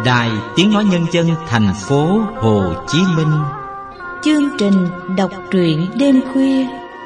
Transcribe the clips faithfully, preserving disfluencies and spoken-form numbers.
Đài Tiếng Nói Nhân dân thành phố Hồ Chí Minh. Chương trình đọc truyện đêm khuya.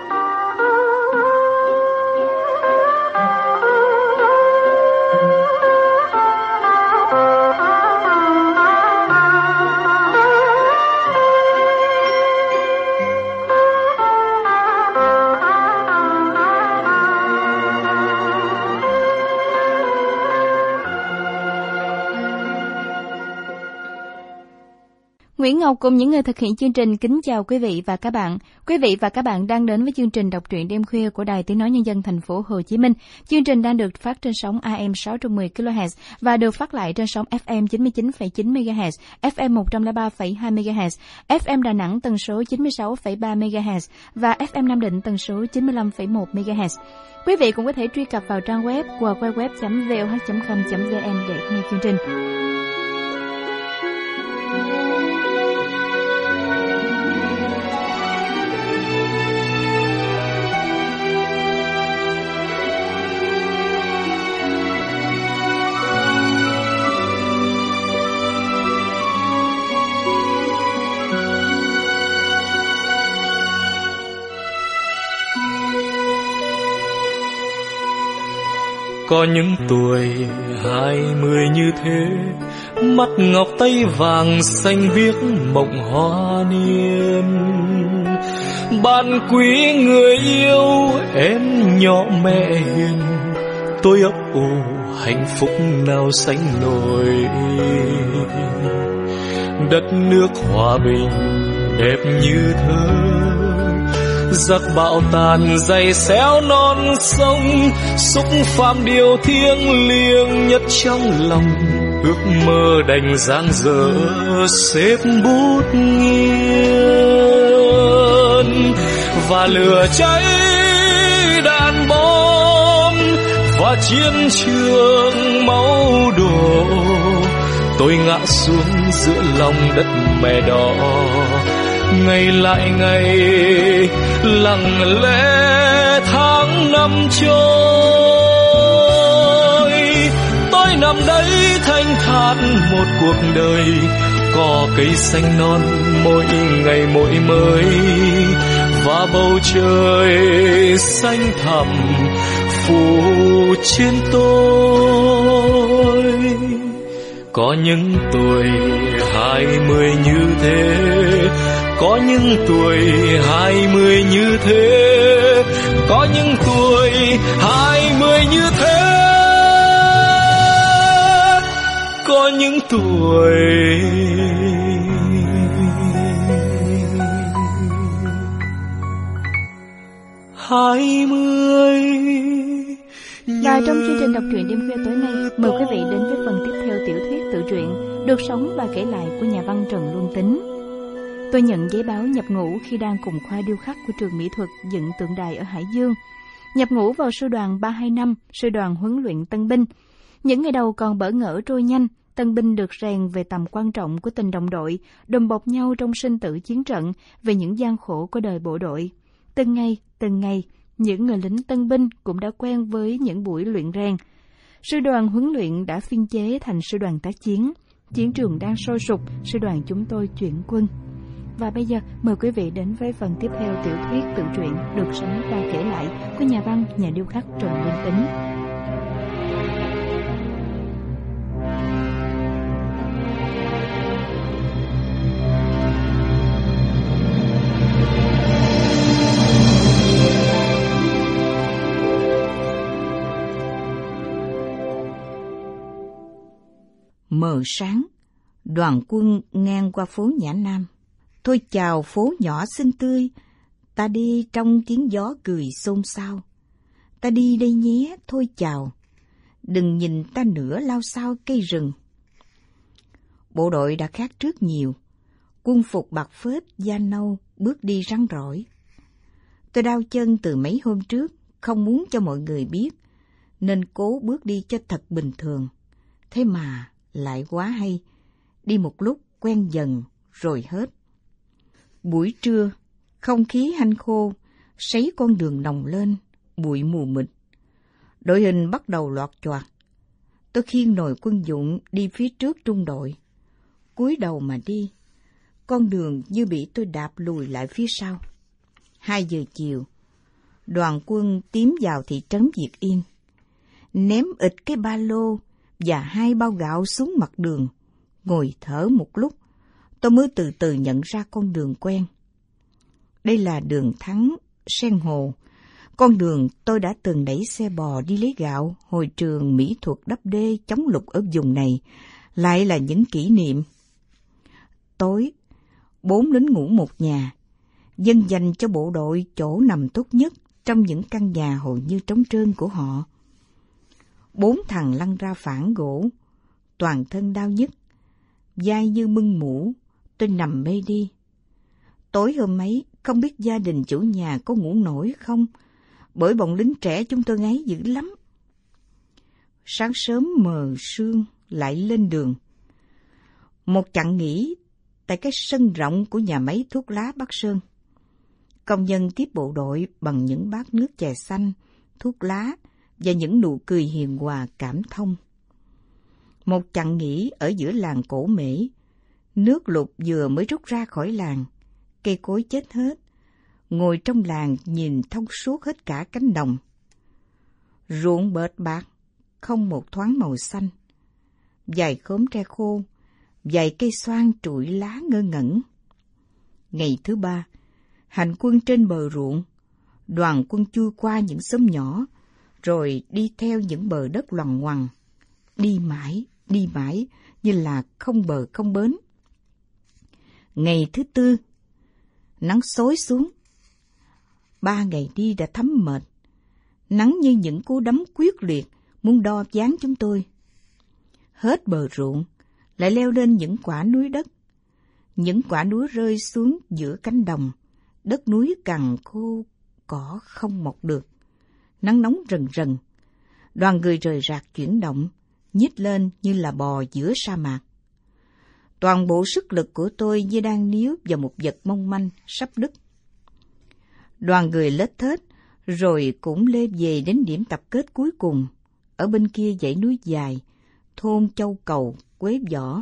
Nguyễn Ngọc cùng những người thực hiện chương trình kính chào quý vị và các bạn. Quý vị và các bạn đang đến với chương trình đọc truyện đêm khuya của Đài Tiếng Nói Nhân dân thành phố Hồ Chí Minh. Chương trình đang được phát trên sóng a em sáu trăm mười ki lô héc và được phát lại trên sóng ép em chín mươi chín phẩy chín mê ga héc, ép em một trăm lẻ ba phẩy hai mê ga héc, ép em Đà Nẵng tần số chín mươi sáu phẩy ba mê ga héc và ép em Nam Định tần số chín mươi lăm phẩy một mê ga héc. Quý vị cũng có thể truy cập vào trang web w w w chấm v o h chấm com chấm v n để nghe chương trình. Có những tuổi hai mươi như thế, mắt ngọc tay vàng xanh biếc mộng hoa niên. Bạn quý người yêu em nhỏ mẹ hiền, tôi ấp ủ hạnh phúc nào sánh nổi. Đất nước hòa bình đẹp như thơ, giặc bão tàn dày xéo non sông, xúc phạm điều thiêng liêng nhất trong lòng. Ước mơ đành dang dở xếp bút nghiêng, và lửa cháy đạn bom và chiến trường máu đổ. Tôi ngã xuống giữa lòng đất mẹ đỏ, ngày lại ngày lặng lẽ tháng năm trôi. Tôi nằm đấy thanh thản một cuộc đời, cỏ cây xanh non mỗi ngày mỗi mới, và bầu trời xanh thẳm phủ trên tôi. Có những tuổi hai mươi như thế, có những tuổi hai mươi như thế, có những tuổi hai mươi như thế, có những tuổi hai mươi. Và trong chương trình đọc truyện đêm khuya tối nay, mời quý vị đến với phần tiếp theo tiểu thuyết tự truyện được sống và kể lại của nhà văn Trần Luân Tính. Tôi nhận giấy báo nhập ngũ khi đang cùng khoa điêu khắc của trường mỹ thuật dựng tượng đài ở Hải Dương. Nhập ngũ vào sư đoàn ba hai năm, sư đoàn huấn luyện tân binh. Những ngày đầu còn bỡ ngỡ trôi nhanh, tân binh được rèn về tầm quan trọng của tình đồng đội, đùm bọc nhau trong sinh tử chiến trận, về những gian khổ của đời bộ đội. Từng ngày, từng ngày, những người lính tân binh cũng đã quen với những buổi luyện rèn. Sư đoàn huấn luyện đã phiên chế thành sư đoàn tác chiến. Chiến trường đang sôi sục, sư đoàn chúng tôi chuyển quân. Và bây giờ mời quý vị đến với phần tiếp theo tiểu thuyết tự truyện được sống và kể lại của nhà văn, nhà điêu khắc Trần Luân Tính. Mờ sáng, đoàn quân ngang qua phố Nhã Nam. Tôi chào phố nhỏ xinh tươi, ta đi trong tiếng gió cười xôn xao. Ta đi đây nhé, thôi chào, đừng nhìn ta nữa lao sao cây rừng. Bộ đội đã khác trước nhiều, quân phục bạc phết, da nâu, bước đi rắn rỏi. Tôi đau chân từ mấy hôm trước, không muốn cho mọi người biết, nên cố bước đi cho thật bình thường. Thế mà lại quá hay, đi một lúc quen dần rồi hết. Buổi trưa, không khí hanh khô, sấy con đường nồng lên, bụi mù mịt. Đội hình bắt đầu loạt choạc. Tôi khiêng nồi quân dụng đi phía trước trung đội. Cúi đầu mà đi, con đường như bị tôi đạp lùi lại phía sau. Hai giờ chiều, đoàn quân tiến vào thị trấn Việt Yên. Ném ịt cái ba lô và hai bao gạo xuống mặt đường. Ngồi thở một lúc, tôi mới từ từ nhận ra con đường quen. Đây là đường Thắng, Sen Hồ. Con đường tôi đã từng đẩy xe bò đi lấy gạo hồi trường mỹ thuật đắp đê chống lụt ở vùng này, lại là những kỷ niệm. Tối, bốn lính ngủ một nhà, dân dành cho bộ đội chỗ nằm tốt nhất trong những căn nhà hầu như trống trơn của họ. Bốn thằng lăn ra phản gỗ, toàn thân đau nhức, vai như mưng mũ, tôi nằm mê đi. Tối hôm ấy, không biết gia đình chủ nhà có ngủ nổi không, bởi bọn lính trẻ chúng tôi ngáy dữ lắm. Sáng sớm mờ sương lại lên đường. Một chặng nghỉ tại cái sân rộng của nhà máy thuốc lá Bắc Sơn. Công nhân tiếp bộ đội bằng những bát nước chè xanh, thuốc lá và những nụ cười hiền hòa cảm thông. Một chặng nghỉ ở giữa làng Cổ Mễ. Nước lụt vừa mới rút ra khỏi làng, cây cối chết hết. Ngồi trong làng nhìn thông suốt hết cả cánh đồng. Ruộng bệt bạc, không một thoáng màu xanh. Vài khóm tre khô, vài cây xoan trụi lá ngơ ngẩn. Ngày thứ ba, hành quân trên bờ ruộng, đoàn quân chui qua những xóm nhỏ, rồi đi theo những bờ đất loằng ngoằng. Đi mãi, đi mãi, như là không bờ không bến. Ngày thứ tư, nắng xối xuống. Ba ngày đi đã thấm mệt. Nắng như những cú đấm quyết liệt muốn đo ván chúng tôi. Hết bờ ruộng, lại leo lên những quả núi đất. Những quả núi rơi xuống giữa cánh đồng, đất núi cằn khô, cỏ không mọc được. Nắng nóng rần rần. Đoàn người rời rạc chuyển động, nhích lên như là bò giữa sa mạc. Toàn bộ sức lực của tôi như đang níu vào một vật mong manh sắp đứt. Đoàn người lết thết, rồi cũng lê về đến điểm tập kết cuối cùng, ở bên kia dãy núi dài, thôn Châu Cầu, Quế Võ.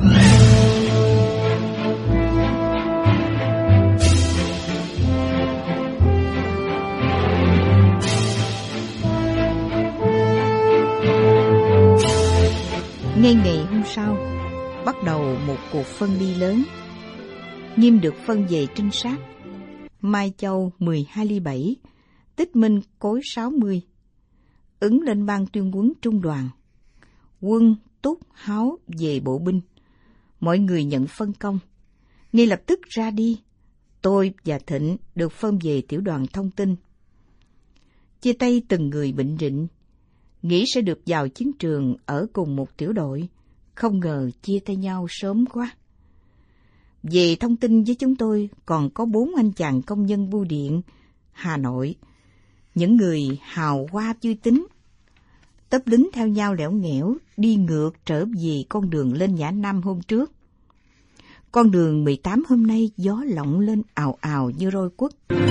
Ngay ngày hôm sau, bắt đầu một cuộc phân đi lớn. Nghiêm được phân về trinh sát. Mai Châu mười hai ly bảy, Tích Minh cối sáu mươi. Ứng lên ban tuyên huấn trung đoàn. Quân, Túc, Háo về bộ binh. Mọi người nhận phân công. Ngay lập tức ra đi. Tôi và Thịnh được phân về tiểu đoàn thông tin. Chia tay từng người bệnh rịnh. Nghĩ sẽ được vào chiến trường ở cùng một tiểu đội. Không ngờ chia tay nhau sớm quá. Về thông tin với chúng tôi còn có bốn anh chàng công nhân bưu điện Hà Nội, những người hào hoa vui tính. Tấp lính theo nhau lẻo ngẻo đi ngược trở về con đường lên Nhã Nam hôm trước. Con đường mười tám hôm nay gió lộng lên ào ào như roi quất.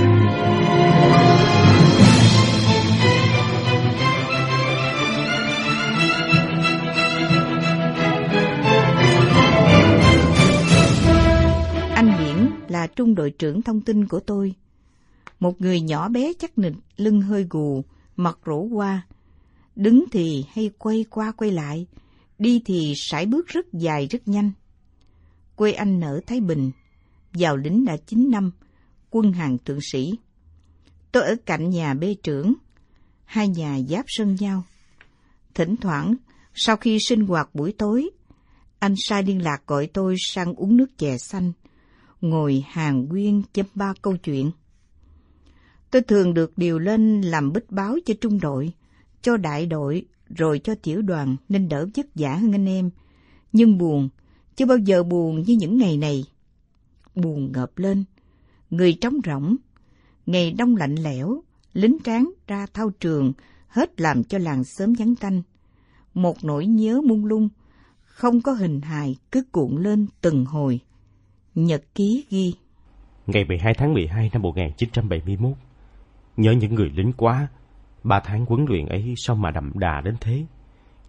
Là trung đội trưởng thông tin của tôi. Một người nhỏ bé chắc nịch, lưng hơi gù, mặt rũ qua. Đứng thì hay quay qua quay lại, đi thì sải bước rất dài rất nhanh. Quê anh ở Thái Bình, vào lính đã chín năm, quân hàm thượng sĩ. Tôi ở cạnh nhà bê trưởng, hai nhà giáp sân nhau. Thỉnh thoảng, sau khi sinh hoạt buổi tối, anh sai liên lạc gọi tôi sang uống nước chè xanh, ngồi hàn huyên chấm ba câu chuyện. Tôi thường được điều lên làm bích báo cho trung đội, cho đại đội, rồi cho tiểu đoàn nên đỡ vất vả hơn anh em. Nhưng buồn, chưa bao giờ buồn như những ngày này. Buồn ngợp lên, người trống rỗng, ngày đông lạnh lẽo, lính tráng ra thao trường, hết làm cho làng xóm vắng tanh. Một nỗi nhớ mông lung, không có hình hài cứ cuộn lên từng hồi. Nhật ký ghi: Ngày mười hai tháng mười hai năm một nghìn chín trăm bảy mươi mốt, nhớ những người lính quá. Ba tháng huấn luyện ấy sao mà đậm đà đến thế.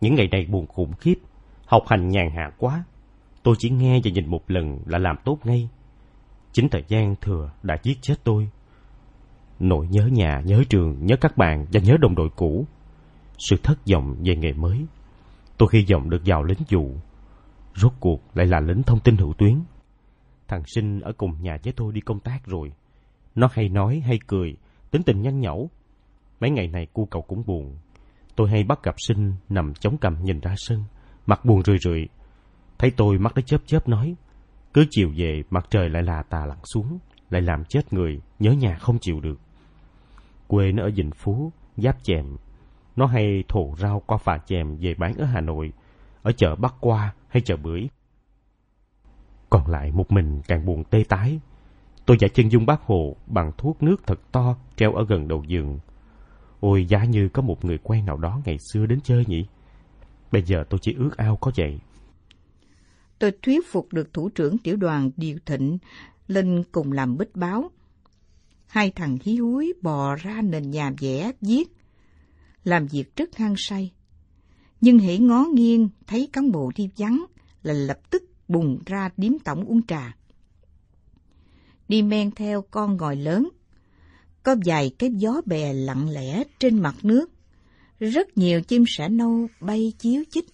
Những ngày này buồn khủng khiếp, học hành nhàn hạ quá. Tôi chỉ nghe và nhìn một lần là làm tốt ngay. Chính thời gian thừa đã giết chết tôi. Nỗi nhớ nhà, nhớ trường, nhớ các bạn và nhớ đồng đội cũ. Sự thất vọng về nghề mới. Tôi hy vọng được vào lính vụ. Rốt cuộc lại là lính thông tin hữu tuyến. Thằng Sinh ở cùng nhà với tôi đi công tác rồi. Nó hay nói hay cười, tính tình nhanh nhẩu. Mấy ngày này cu cậu cũng buồn. Tôi hay bắt gặp Sinh nằm chống cằm nhìn ra sân, mặt buồn rười rượi. Thấy tôi mắt nó chớp chớp nói, cứ chiều về mặt trời lại là tà lặn xuống, lại làm chết người, nhớ nhà không chịu được. Quê nó ở Vĩnh Phú, Giáp Chèm. Nó hay thồ rau qua phà chèm về bán ở Hà Nội, ở chợ Bắc Qua hay chợ Bưởi. Còn lại một mình càng buồn tê tái. Tôi giải chân dung Bác Hồ bằng thuốc nước thật to treo ở gần đầu giường. Ôi, giá như có một người quen nào đó ngày xưa đến chơi nhỉ. Bây giờ tôi chỉ ước ao có vậy. Tôi thuyết phục được thủ trưởng tiểu đoàn Điều Thịnh lên cùng làm bích báo. Hai thằng hí húi bò ra nền nhà vẽ viết, làm việc rất hăng say. Nhưng hễ ngó nghiêng thấy cán bộ đi vắng là lập tức bùng ra điếm tổng uống trà. Đi men theo con ngòi lớn, có vài cái gió bè lặng lẽ trên mặt nước, rất nhiều chim sẻ nâu bay chíu chích.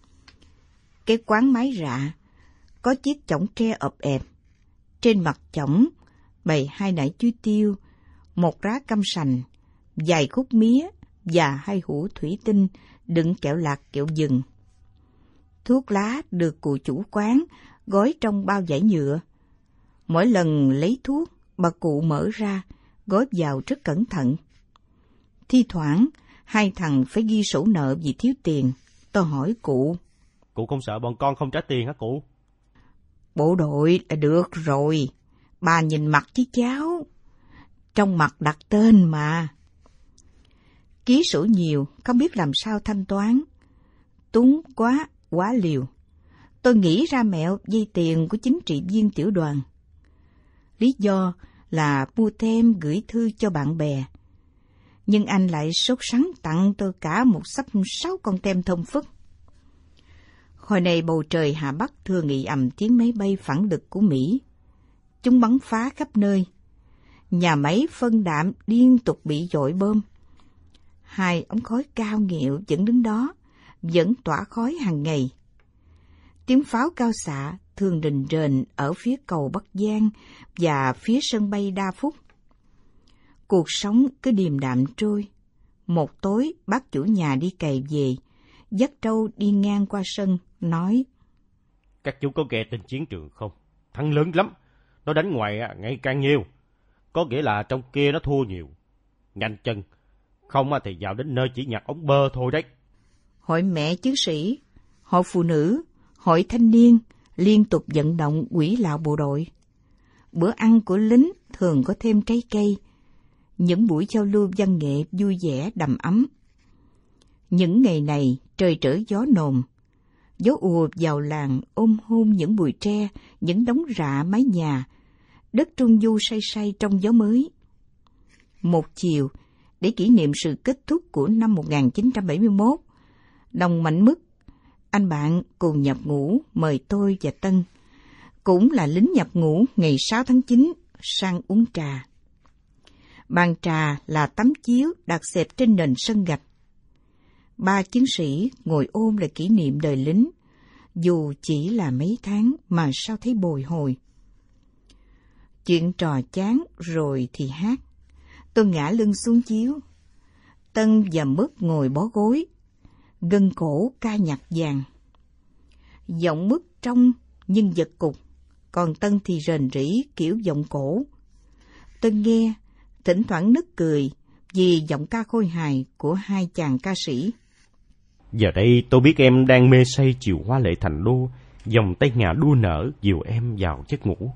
Cái quán mái rạ có chiếc chõng tre ộp ẹp, trên mặt chõng bày hai nải chuối tiêu, một rá cam sành, vài khúc mía và hai hũ thủy tinh đựng kẹo lạc kẹo vừng. Thuốc lá được cụ chủ quán gói trong bao vải nhựa. Mỗi lần lấy thuốc, bà cụ mở ra, gói vào rất cẩn thận. Thi thoảng, hai thằng phải ghi sổ nợ vì thiếu tiền. Tôi hỏi cụ. Cụ không sợ bọn con không trả tiền hả cụ? Bộ đội là được rồi. Bà nhìn mặt chứ cháu. Trong mặt đặt tên mà. Ký sổ nhiều, không biết làm sao thanh toán. Túng quá, quá liều. Tôi nghĩ ra mẹo vay tiền của chính trị viên tiểu đoàn. Lý do là mua thêm gửi thư cho bạn bè. Nhưng anh lại sốt sắng tặng tôi cả một xấp sáu con tem thông phức. Hồi này bầu trời Hà Bắc thường nghị ầm tiếng máy bay phản lực của Mỹ. Chúng bắn phá khắp nơi. Nhà máy phân đạm liên tục bị dội bom. Hai ống khói cao nghịu vẫn đứng đó, vẫn tỏa khói hàng ngày. Tiếng pháo cao xạ thường rình rền ở phía cầu Bắc Giang và phía sân bay Đa Phúc. Cuộc sống cứ điềm đạm trôi. Một tối bác chủ nhà đi cày về, dắt trâu đi ngang qua sân, nói: Các chú có nghe tin chiến trường không? Thắng lớn lắm. Nó đánh ngoài ngày càng nhiều. Có nghĩa là trong kia nó thua nhiều. Nhanh chân. Không thì vào đến nơi chỉ nhặt ống bơ thôi đấy. Hội mẹ chiến sĩ, hội phụ nữ, hội thanh niên liên tục vận động quỹ lạo bộ đội. Bữa ăn của lính thường có thêm trái cây. Những buổi giao lưu văn nghệ vui vẻ đầm ấm. Những ngày này trời trở gió nồm. Gió ùa vào làng ôm hôn những bụi tre, những đống rạ mái nhà. Đất trung du say say trong gió mới. Một chiều, để kỷ niệm sự kết thúc của năm một nghìn chín trăm bảy mươi mốt, Đồng Mạnh Mức, anh bạn cùng nhập ngũ mời tôi và Tân, cũng là lính nhập ngũ ngày sáu tháng chín, sang uống trà. Bàn trà là tấm chiếu đặt xẹp trên nền sân gạch. Ba chiến sĩ ngồi ôm lại kỷ niệm đời lính, dù chỉ là mấy tháng mà sao thấy bồi hồi. Chuyện trò chán rồi thì hát. Tôi ngã lưng xuống chiếu. Tân và Mức ngồi bó gối, gân cổ ca nhạc vàng. Giọng Mức trong nhưng giật cục, còn Tân thì rền rĩ kiểu giọng cổ. Tôi nghe, thỉnh thoảng nức cười vì giọng ca khôi hài của hai chàng ca sĩ. Giờ đây tôi biết em đang mê say chiều hoa lệ thành đô, vòng tay ngà đua nở dìu em vào giấc ngủ.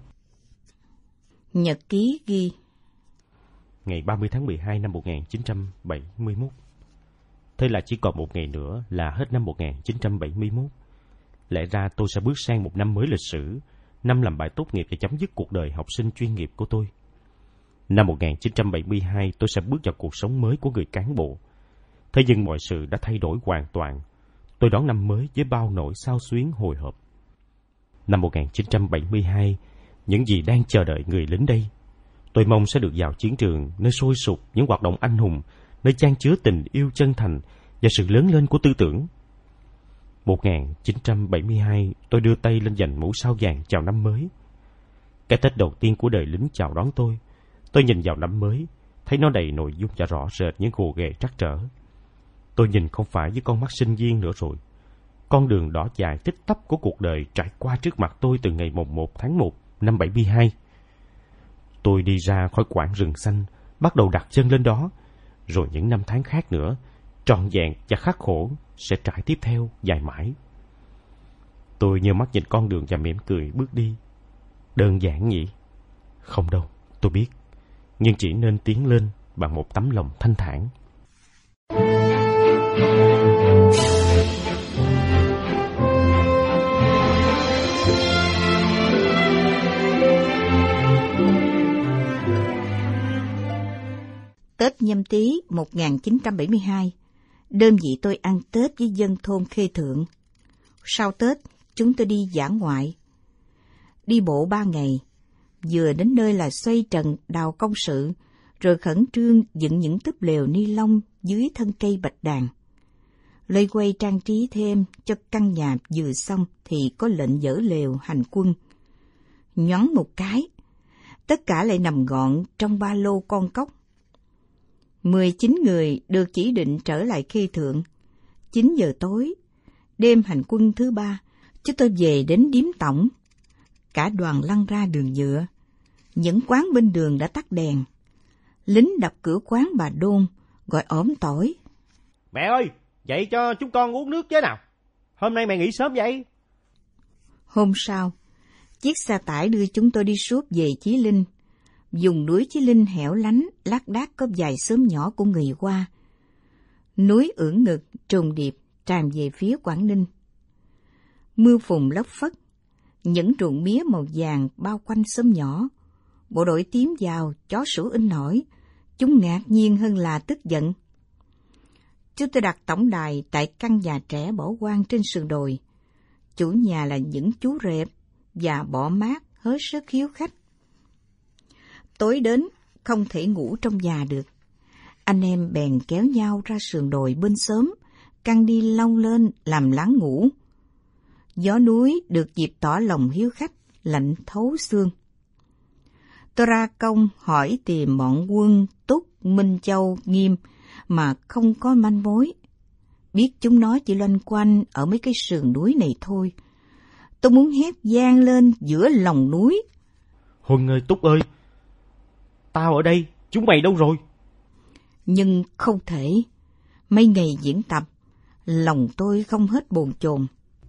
Nhật ký ghi: Ngày ba mươi tháng mười hai năm một nghìn chín trăm bảy mươi mốt. Thế là chỉ còn một ngày nữa là hết năm một nghìn chín trăm bảy mươi mốt. Lẽ ra tôi sẽ bước sang một năm mới lịch sử, năm làm bài tốt nghiệp và chấm dứt cuộc đời học sinh chuyên nghiệp của tôi. Năm một nghìn chín trăm bảy mươi hai tôi sẽ bước vào cuộc sống mới của người cán bộ. Thế nhưng mọi sự đã thay đổi hoàn toàn. tôi đón năm mới với bao nỗi xao xuyến hồi hộp. Năm một nghìn chín trăm bảy mươi hai, những gì đang chờ đợi người lính đây? Tôi mong sẽ được vào chiến trường, nơi sôi sục những hoạt động anh hùng, nơi chan chứa tình yêu chân thành và sự lớn lên của tư tưởng. một nghìn chín trăm bảy mươi hai, tôi đưa tay lên giành mũ sao vàng chào năm mới. Cái Tết đầu tiên của đời lính chào đón tôi. Tôi nhìn vào năm mới, thấy nó đầy nội dung và rõ rệt những gồ ghề trắc trở. Tôi nhìn không phải với con mắt sinh viên nữa rồi. Con đường đỏ dài tích tắp của cuộc đời trải qua trước mặt tôi từ ngày mùng một tháng một năm bảy mươi hai. Tôi đi ra khỏi quãng rừng xanh, bắt đầu đặt chân lên đó, rồi những năm tháng khác nữa, trọn vẹn và khắc khổ, sẽ trải tiếp theo dài mãi. Tôi nhớ mắt nhìn con đường và mỉm cười bước đi. Đơn giản nhỉ? Không đâu, tôi biết, nhưng chỉ nên tiến lên bằng một tấm lòng thanh thản. Tết Nhâm Tý một nghìn chín trăm bảy mươi hai, đơn vị tôi ăn Tết với dân thôn Khê Thượng. Sau Tết, chúng tôi đi dã ngoại. Đi bộ ba ngày, vừa đến nơi là xoay trần đào công sự, rồi khẩn trương dựng những túp lều ni lông dưới thân cây bạch đàn. Lây quay trang trí thêm cho căn nhà vừa xong thì có lệnh dỡ lều hành quân. Nhoắn một cái, tất cả lại nằm gọn trong ba lô con cóc. Mười chín người được chỉ định trở lại Khê Thượng. Chín giờ tối, đêm hành quân thứ ba, chúng tôi về đến điếm tổng. Cả đoàn lăn ra đường nhựa. Những quán bên đường đã tắt đèn. Lính đập cửa quán bà Đôn, gọi ỏm tỏi. Mẹ ơi, dậy cho chúng con uống nước chứ nào. Hôm nay mẹ nghỉ sớm vậy. Hôm sau, chiếc xe tải đưa chúng tôi đi suốt về Chí Linh. Vùng núi Chí Linh hẻo lánh, lác đác có vài xóm nhỏ của người Hoa. Núi ưỡn ngực, trùng điệp, tràn về phía Quảng Ninh. Mưa phùn lất phất, những ruộng mía màu vàng bao quanh xóm nhỏ. Bộ đội tiến vào, chó sủa in nổi. Chúng ngạc nhiên hơn là tức giận. Chúng tôi đặt tổng đài tại căn nhà trẻ bỏ hoang trên sườn đồi. Chủ nhà là những chú rệp và bọ mát hết sức hiếu khách. Tối đến, không thể ngủ trong nhà được. Anh em bèn kéo nhau ra sườn đồi bên xóm, căng đi lông lên làm láng ngủ. Gió núi được dịp tỏ lòng hiếu khách, lạnh thấu xương. Tôi ra công hỏi tìm bọn quân Túc, Minh Châu, Nghiêm mà không có manh mối. Biết chúng nó chỉ loanh quanh ở mấy cái sườn núi này thôi. Tôi muốn hét vang lên giữa lòng núi. Huân ơi, Túc ơi, tao ở đây, chúng mày đâu rồi? Nhưng không thể. Mấy ngày diễn tập, lòng tôi không hết bồn chồn.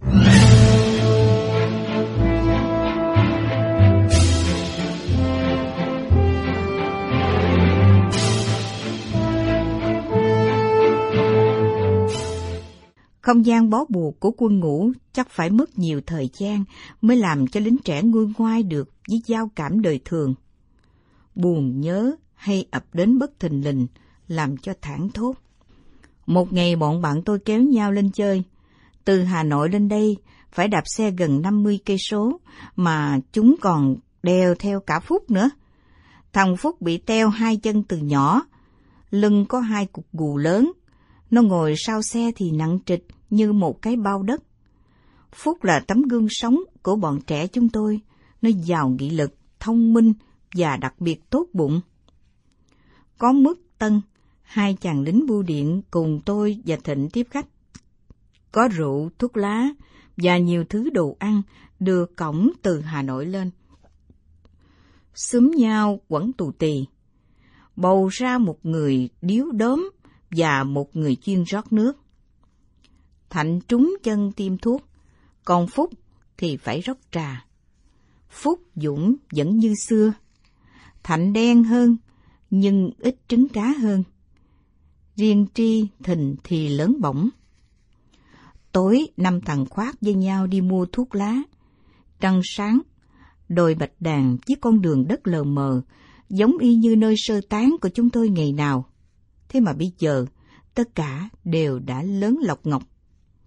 Không gian bó buộc của quân ngũ chắc phải mất nhiều thời gian mới làm cho lính trẻ nguôi ngoai được với giao cảm đời thường. Buồn nhớ hay ập đến bất thình lình làm cho thảng thốt. Một ngày bọn bạn tôi kéo nhau lên chơi. Từ Hà Nội lên đây phải đạp xe gần năm mươi cây số mà chúng còn đèo theo cả Phúc nữa. Thằng Phúc bị teo hai chân từ nhỏ, lưng có hai cục gù lớn. Nó ngồi sau xe thì nặng trịch như một cái bao đất. Phúc là tấm gương sống của bọn trẻ chúng tôi. Nó giàu nghị lực, thông minh và đặc biệt tốt bụng. Có Mức, Tân, hai chàng lính bưu điện cùng tôi và Thịnh tiếp khách. Có rượu, thuốc lá và nhiều thứ đồ ăn đưa cổng từ Hà Nội lên. Xúm nhau quẩn tù tì, bầu ra một người điếu đốm và một người chuyên rót nước. Thạnh trúng chân tiêm thuốc, còn Phúc thì phải rót trà. Phúc Dũng vẫn như xưa. Thạnh đen hơn, nhưng ít trứng cá hơn. Riêng Tri, Thìn thì lớn bổng. Tối, năm thằng khoác với nhau đi mua thuốc lá. Trăng sáng, đồi bạch đàn với con đường đất lờ mờ, giống y như nơi sơ tán của chúng tôi ngày nào. Thế mà bây giờ, tất cả đều đã lớn lọc ngọc.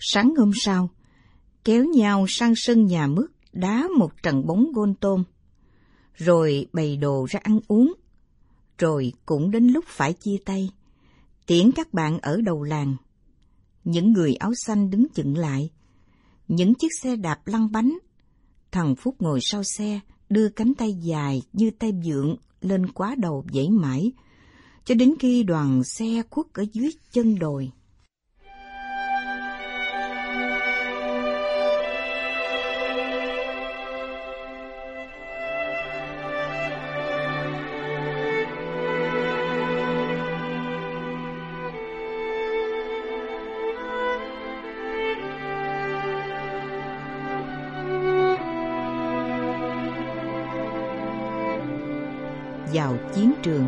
Sáng hôm sau, kéo nhau sang sân nhà mướt đá một trận bóng gôn tôm, rồi bày đồ ra ăn uống, rồi cũng đến lúc phải chia tay, tiễn các bạn ở đầu làng. Những người áo xanh đứng chững lại, những chiếc xe đạp lăn bánh. Thằng Phúc ngồi sau xe, đưa cánh tay dài như tay vượn lên quá đầu dãy mãi, cho đến khi đoàn xe khuất ở dưới chân đồi. Vào chiến trường.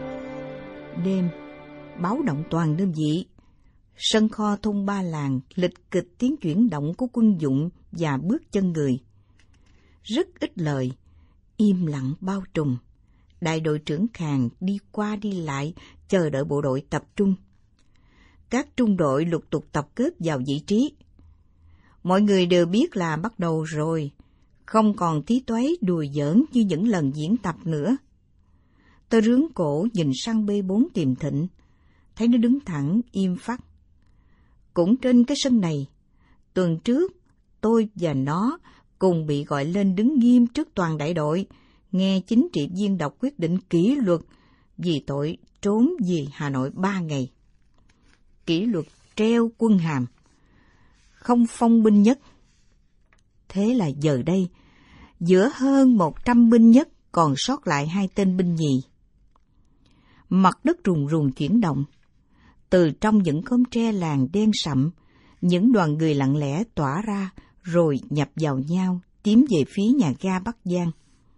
Đêm, báo động toàn đơn vị. Sân kho thôn Ba Làng lịch kịch tiếng chuyển động của quân dụng và bước chân người. Rất ít lời, im lặng bao trùm. Đại đội trưởng Khàng đi qua đi lại, chờ đợi bộ đội tập trung. Các trung đội lục tục tập kết vào vị trí. Mọi người đều biết là bắt đầu rồi, không còn tí toái đùa giỡn như những lần diễn tập nữa. Tôi rướn cổ nhìn sang B bốn tìm Thịnh, thấy nó đứng thẳng, im phắt. Cũng trên cái sân này, tuần trước, tôi và nó cùng bị gọi lên đứng nghiêm trước toàn đại đội, nghe chính trị viên đọc quyết định kỷ luật vì tội trốn về Hà Nội ba ngày. Kỷ luật treo quân hàm, không phong binh nhất. Thế là giờ đây, giữa hơn một trăm binh nhất còn sót lại hai tên binh nhì. Mặt đất rùng rùng chuyển động. Từ trong những khóm tre làng đen sậm, những đoàn người lặng lẽ tỏa ra rồi nhập vào nhau, tiến về phía nhà ga Bắc Giang.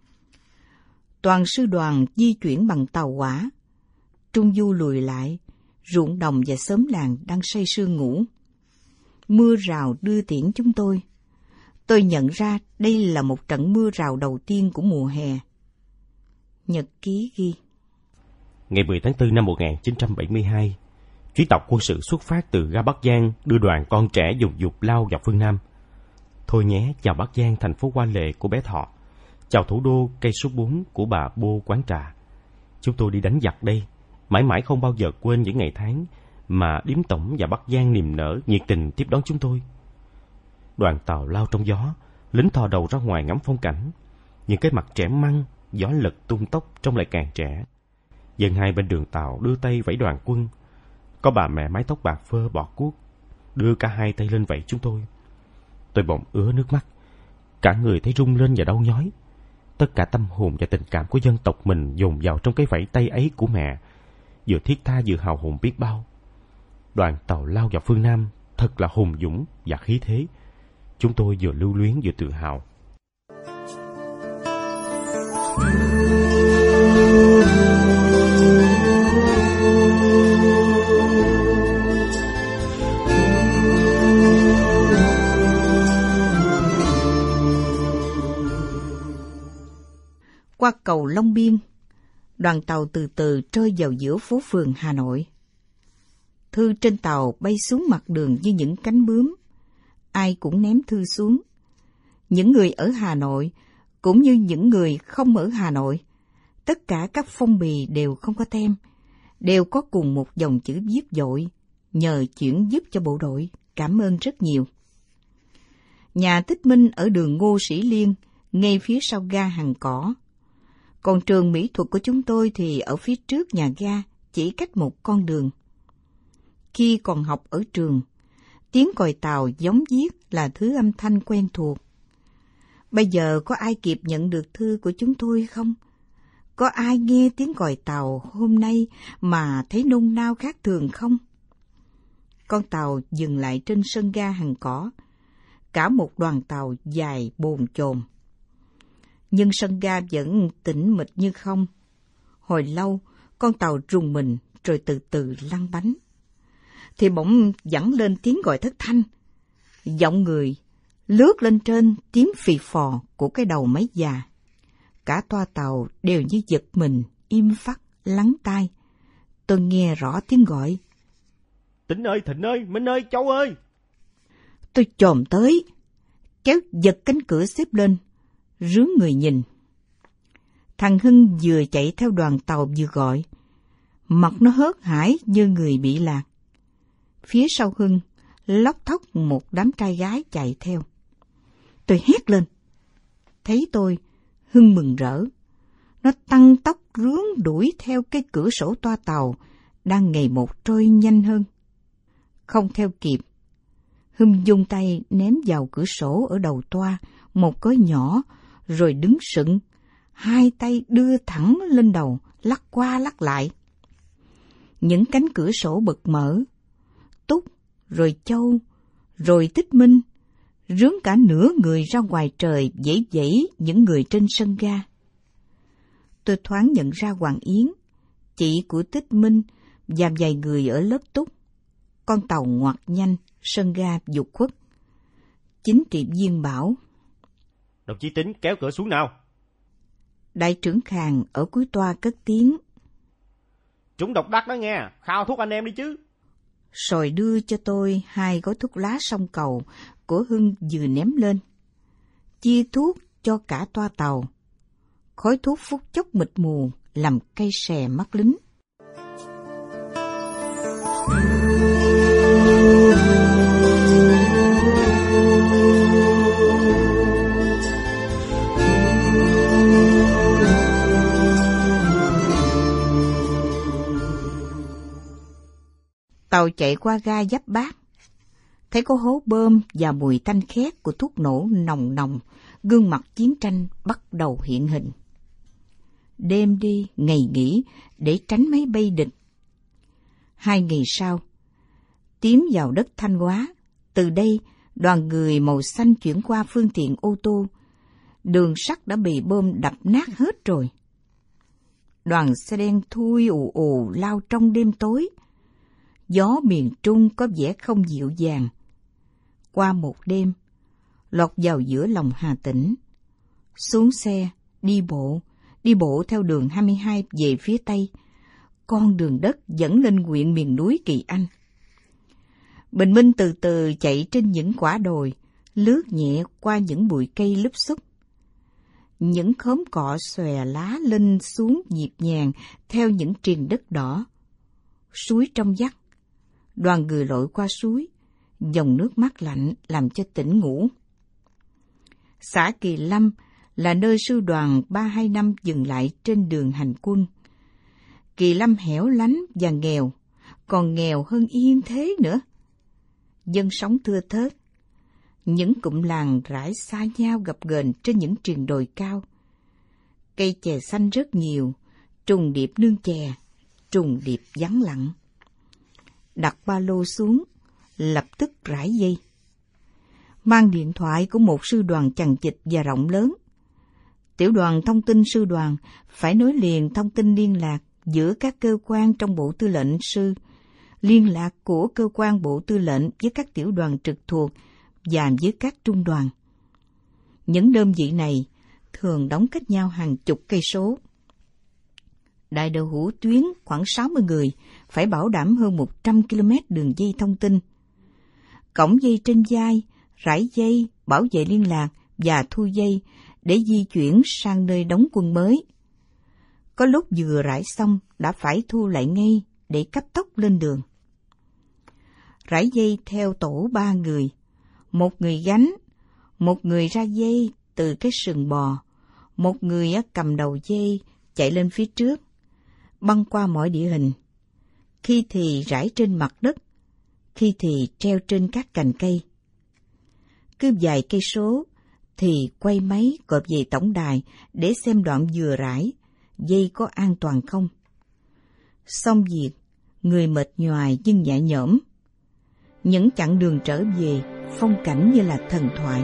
Toàn sư đoàn di chuyển bằng tàu hỏa. Trung du lùi lại, ruộng đồng và xóm làng đang say sưa ngủ. Mưa rào đưa tiễn chúng tôi. Tôi nhận ra đây là một trận mưa rào đầu tiên của mùa hè. Nhật ký ghi. Ngày mười tháng tư năm một nghìn chín trăm bảy mươi hai, chuyến tàu quân sự xuất phát từ ga Bắc Giang đưa đoàn con trẻ dục dục lao vào phương Nam. Thôi nhé, chào Bắc Giang, thành phố hoa lệ của bé Thọ. Chào thủ đô cây số bốn của bà Bô quán trà. Chúng tôi đi đánh giặc đây, mãi mãi không bao giờ quên những ngày tháng mà điếm tổng và Bắc Giang niềm nở nhiệt tình tiếp đón chúng tôi. Đoàn tàu lao trong gió, lính thò đầu ra ngoài ngắm phong cảnh. Những cái mặt trẻ măng, gió lật tung tóc trông lại càng trẻ. Dân hai bên đường tàu đưa tay vẫy đoàn quân. Có bà mẹ mái tóc bạc phơ bọt cuốc, đưa cả hai tay lên vẫy chúng tôi. Tôi bỗng ứa nước mắt, cả người thấy rung lên và đau nhói. Tất cả tâm hồn và tình cảm của dân tộc mình dồn vào trong cái vẫy tay ấy của mẹ, vừa thiết tha vừa hào hùng biết bao. Đoàn tàu lao vào phương Nam thật là hùng dũng và khí thế. Chúng tôi vừa lưu luyến vừa tự hào. Qua cầu Long Biên, đoàn tàu từ từ trôi vào giữa phố phường Hà Nội. Thư trên tàu bay xuống mặt đường như những cánh bướm. Ai cũng ném thư xuống. Những người ở Hà Nội, cũng như những người không ở Hà Nội, tất cả các phong bì đều không có tem, đều có cùng một dòng chữ viết dội, nhờ chuyển giúp cho bộ đội, cảm ơn rất nhiều. Nhà Tích Minh ở đường Ngô Sĩ Liên, ngay phía sau ga Hàng Cỏ. Còn trường mỹ thuật của chúng tôi thì ở phía trước nhà ga, chỉ cách một con đường. Khi còn học ở trường, tiếng còi tàu giống viết là thứ âm thanh quen thuộc. Bây giờ có ai kịp nhận được thư của chúng tôi không? Có ai nghe tiếng còi tàu hôm nay mà thấy nôn nao khác thường không? Con tàu dừng lại trên sân ga Hàng Cỏ, cả một đoàn tàu dài bồn chồn. Nhưng sân ga vẫn tĩnh mịch như không. Hồi lâu, con tàu rùng mình rồi từ từ lăn bánh. Thì bỗng vẳng lên tiếng gọi thất thanh. Giọng người lướt lên trên tiếng phì phò của cái đầu máy già. Cả toa tàu đều như giật mình, im phắt, lắng tai. Tôi nghe rõ tiếng gọi. Tĩnh ơi, Thịnh ơi, Minh ơi, Châu ơi! Tôi chồm tới, kéo giật cánh cửa xếp lên, rướn người nhìn. Thằng Hưng vừa chạy theo đoàn tàu vừa gọi, mặt nó hớt hải như người bị lạc. Phía sau Hưng, lóc thóc một đám trai gái chạy theo. Tôi hét lên. Thấy tôi, Hưng mừng rỡ. Nó tăng tốc rướn đuổi theo cái cửa sổ toa tàu, đang ngày một trôi nhanh hơn. Không theo kịp, Hưng vung tay ném vào cửa sổ ở đầu toa một cối nhỏ, rồi đứng sững, hai tay đưa thẳng lên đầu, lắc qua lắc lại. Những cánh cửa sổ bật mở, Túc, rồi Châu, rồi Tích Minh, rướn cả nửa người ra ngoài trời vẫy vẫy những người trên sân ga. Tôi thoáng nhận ra Hoàng Yến, chị của Tích Minh và vài người ở lớp Túc. Con tàu ngoặt nhanh, sân ga vụt khuất. Chính trị viên bảo: Đồng chí Tính kéo cửa xuống nào. Đại trưởng Khàng ở cuối toa cất tiếng: Chúng độc đắc đó nghe, khao thuốc anh em đi chứ. Rồi đưa cho tôi hai gói thuốc lá sông cầu của Hưng vừa ném lên. Chia thuốc cho cả toa tàu. Khói thuốc phút chốc mịt mù, làm cay xè mắt lính. Tàu chạy qua ga Giáp Bát. Thấy có hố bơm và mùi tanh khét của thuốc nổ nồng nồng, gương mặt chiến tranh bắt đầu hiện hình. Đêm đi, ngày nghỉ để tránh máy bay địch. Hai ngày sau, tiến vào đất Thanh Hóa. Từ đây, đoàn người màu xanh chuyển qua phương tiện ô tô. Đường sắt đã bị bom đập nát hết rồi. Đoàn xe đen thui ù ù lao trong đêm tối. Gió miền Trung có vẻ không dịu dàng. Qua một đêm, lọt vào giữa lòng Hà Tĩnh. Xuống xe, đi bộ, đi bộ theo đường hai mươi hai về phía Tây, con đường đất dẫn lên huyện miền núi Kỳ Anh. Bình minh từ từ chạy trên những quả đồi, lướt nhẹ qua những bụi cây lúp xúp. Những khóm cọ xòe lá lên xuống nhịp nhàng theo những triền đất đỏ. Suối trong vắt, đoàn người lội qua suối, dòng nước mát lạnh làm cho tỉnh ngủ. Xã Kỳ Lâm là nơi sư đoàn ba hai năm dừng lại trên đường hành quân. Kỳ Lâm hẻo lánh và nghèo, còn nghèo hơn Yên Thế nữa. Dân sống thưa thớt, những cụm làng rải xa nhau gập ghềnh trên những triền đồi cao. Cây chè xanh rất nhiều, trùng điệp nương chè, trùng điệp vắng lặng. Đặt ba lô xuống, lập tức rải dây. Mang điện thoại của một sư đoàn chằng chịt và rộng lớn. Tiểu đoàn thông tin sư đoàn phải nối liền thông tin liên lạc giữa các cơ quan trong Bộ Tư lệnh sư, liên lạc của cơ quan Bộ Tư lệnh với các tiểu đoàn trực thuộc và với các trung đoàn. Những đơn vị này thường đóng cách nhau hàng chục cây số. Đại đội hữu tuyến khoảng sáu mươi người, phải bảo đảm hơn một trăm ki lô mét đường dây thông tin. Cổng dây trên vai, rải dây, bảo vệ liên lạc và thu dây để di chuyển sang nơi đóng quân mới. Có lúc vừa rải xong đã phải thu lại ngay để cấp tốc lên đường. Rải dây theo tổ ba người, một người gánh, một người ra dây từ cái sừng bò, một người cầm đầu dây chạy lên phía trước, băng qua mọi địa hình. Khi thì rải trên mặt đất, khi thì treo trên các cành cây. Cứ vài cây số thì quay máy gọi về tổng đài để xem đoạn vừa rải, dây có an toàn không. Xong việc, người mệt nhoài nhưng nhẹ nhõm. Những chặng đường trở về, phong cảnh như là thần thoại.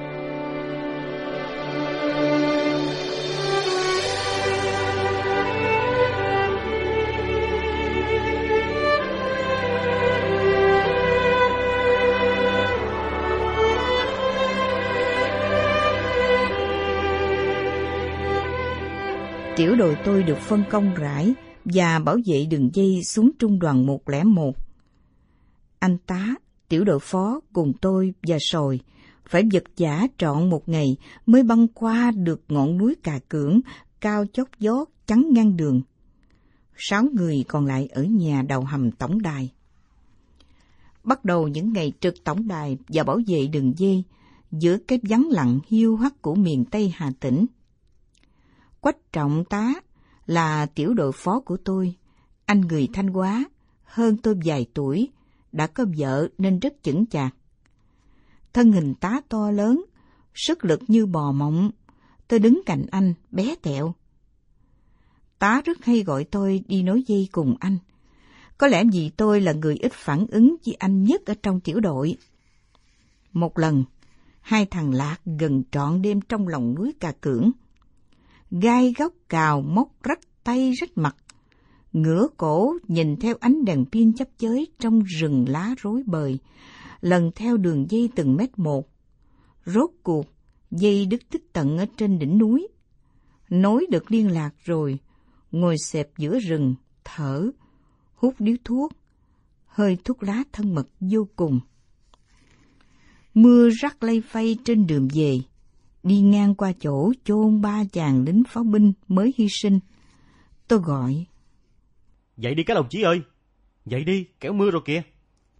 Tiểu đội tôi được phân công rải và bảo vệ đường dây xuống trung đoàn một không một. Anh tá Tiểu đội phó cùng tôi và Sồi phải vật vã trọn một ngày mới băng qua được ngọn núi Cà Cưỡng cao chót vót chắn ngang đường. Sáu người còn lại ở nhà đầu hầm tổng đài. Bắt đầu những ngày trực tổng đài và bảo vệ đường dây giữa cái vắng lặng hiu hắt của miền Tây Hà Tĩnh. Quách Trọng Tá là tiểu đội phó của tôi. Anh người Thanh Hóa, hơn tôi vài tuổi, đã có vợ nên rất chững chạc. Thân hình Tá to lớn, sức lực như bò mộng. Tôi đứng cạnh anh, bé tẹo. Tá rất hay gọi tôi đi nối dây cùng anh. Có lẽ vì tôi là người ít phản ứng với anh nhất ở trong tiểu đội. Một lần, hai thằng lạc gần trọn đêm trong lòng núi Cà Cưỡng. Gai góc cào móc rách tay rách mặt. Ngửa cổ nhìn theo ánh đèn pin chớp chới trong rừng lá rối bời, lần theo đường dây từng mét một. Rốt cuộc, dây đứt tích tận ở trên đỉnh núi. Nối được liên lạc rồi, ngồi xẹp giữa rừng, thở, hút điếu thuốc, hơi thuốc lá thân mật vô cùng. Mưa rắc lây phay trên đường về, đi ngang qua chỗ chôn ba chàng lính pháo binh mới hy sinh. Tôi gọi. Dậy đi các đồng chí ơi, dậy đi, kéo mưa rồi kìa.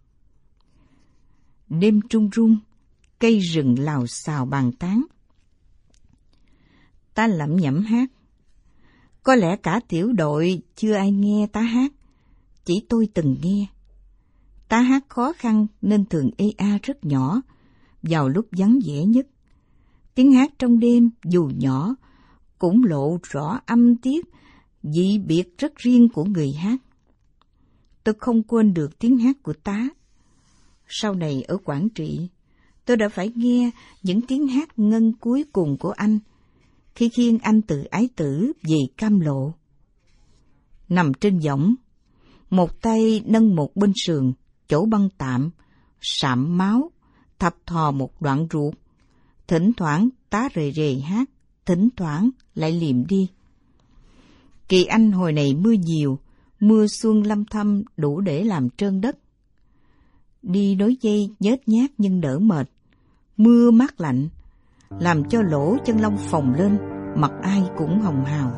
Đêm trung rung, cây rừng lào xào bàn tán. Ta lẩm nhẩm hát. Có lẽ cả tiểu đội chưa ai nghe tá hát, chỉ tôi từng nghe. Tá hát khó khăn nên thường ê a rất nhỏ, vào lúc vắng vẻ nhất. Tiếng hát trong đêm dù nhỏ cũng lộ rõ âm tiết, dị biệt rất riêng của người hát. Tôi không quên được tiếng hát của Tá. Sau này ở Quảng Trị, tôi đã phải nghe những tiếng hát ngân cuối cùng của anh khi khiêng anh từ Ái Tử về Cam Lộ. Nằm trên võng, một tay nâng một bên sườn, chỗ băng tạm, sạm máu, thập thò một đoạn ruột. Thỉnh thoảng Tá rề rề hát, thỉnh thoảng lại liệm đi. Kỳ Anh hồi này mưa nhiều, mưa xuân lâm thâm đủ để làm trơn đất. Đi nối dây nhớt nhát nhưng đỡ mệt, mưa mát lạnh, làm cho lỗ chân lông phồng lên, mặt ai cũng hồng hào.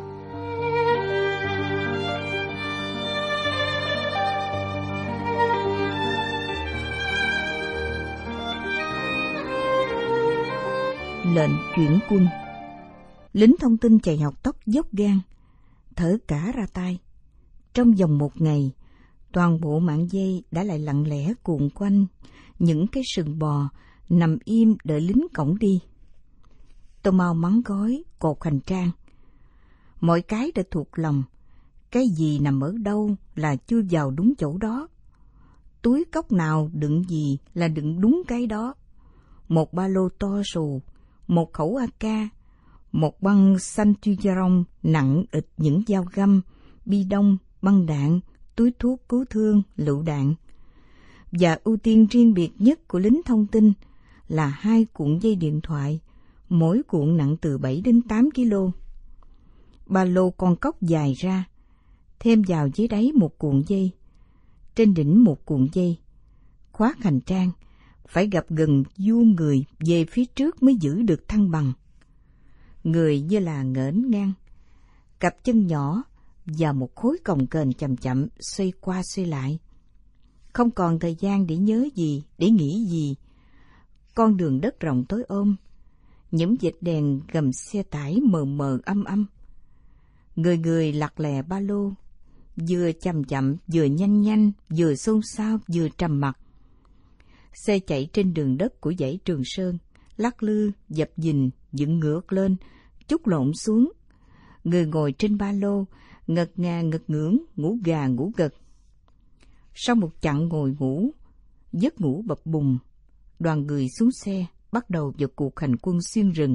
Lệnh chuyển quân. Lính thông tin chạy học tốc dốc gan, thở cả ra tay. Trong vòng một ngày, toàn bộ mạng dây đã lại lặng lẽ cuộn quanh những cái sừng bò nằm im đợi lính cõng đi. Tôi mau mắn gói, cột hành trang. Mọi cái đã thuộc lòng, cái gì nằm ở đâu là chui vào đúng chỗ đó. Túi cốc nào đựng gì là đựng đúng cái đó. Một ba lô to xù, một khẩu a ca, một băng xanh Tuigeron nặng ịch những dao găm, bi đông, băng đạn, túi thuốc cứu thương, lựu đạn. Và ưu tiên riêng biệt nhất của lính thông tin là hai cuộn dây điện thoại, mỗi cuộn nặng từ bảy đến tám ki lô. Ba lô con cốc dài ra, thêm vào dưới đáy một cuộn dây, trên đỉnh một cuộn dây. Khoác hành trang, phải gặp gần vuông người về phía trước mới giữ được thăng bằng. Người như là nghển ngang, cặp chân nhỏ và một khối cồng kềnh chậm chậm xoay qua xoay lại. Không còn thời gian để nhớ gì, để nghĩ gì. Con đường đất rộng tối ôm, những vệt đèn gầm xe tải mờ mờ âm âm. Người người lặt lè ba lô, vừa chậm chậm, vừa nhanh nhanh, vừa xôn xao, vừa trầm mặc. Xe chạy trên đường đất của dãy Trường Sơn, lắc lư, dập dình, dựng ngược lên, chúc lộn xuống. Người ngồi trên ba lô, ngật ngà ngật ngưỡng, ngủ gà ngủ gật. Sau một chặng ngồi ngủ, giấc ngủ bập bùng, đoàn người xuống xe, bắt đầu vào cuộc hành quân xuyên rừng.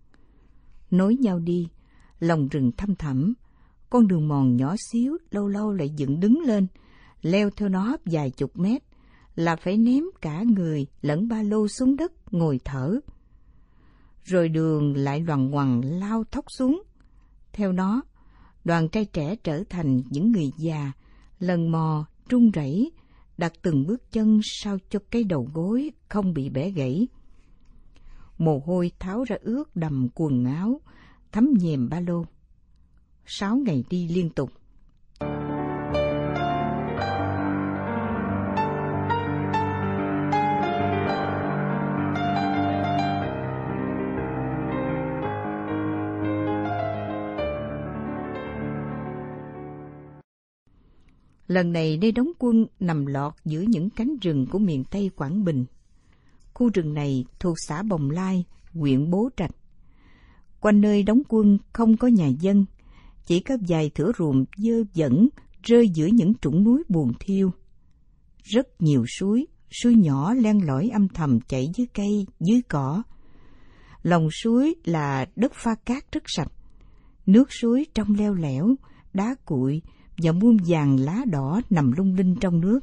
Nối nhau đi, lòng rừng thăm thẳm, con đường mòn nhỏ xíu lâu lâu lại dựng đứng lên, leo theo nó vài chục mét, là phải ném cả người lẫn ba lô xuống đất ngồi thở. Rồi đường lại loằng ngoằng lao thốc xuống. Theo nó, đoàn trai trẻ trở thành những người già, lần mò, trung rẩy, đặt từng bước chân sao cho cái đầu gối không bị bẻ gãy. Mồ hôi tháo ra ướt đầm quần áo, thấm nhèm ba lô. Sáu ngày đi liên tục. Lần này nơi đóng quân nằm lọt giữa những cánh rừng của miền Tây Quảng Bình. Khu rừng này thuộc xã Bồng Lai, huyện Bố Trạch. Quanh nơi đóng quân không có nhà dân, chỉ có vài thửa ruộng dơ dẫm rơi giữa những trũng núi buồn thiêu. Rất nhiều suối, suối nhỏ len lỏi âm thầm chảy dưới cây, dưới cỏ. Lòng suối là đất pha cát rất sạch, nước suối trong leo lẻo, đá cuội và muôn vàng lá đỏ nằm lung linh trong nước.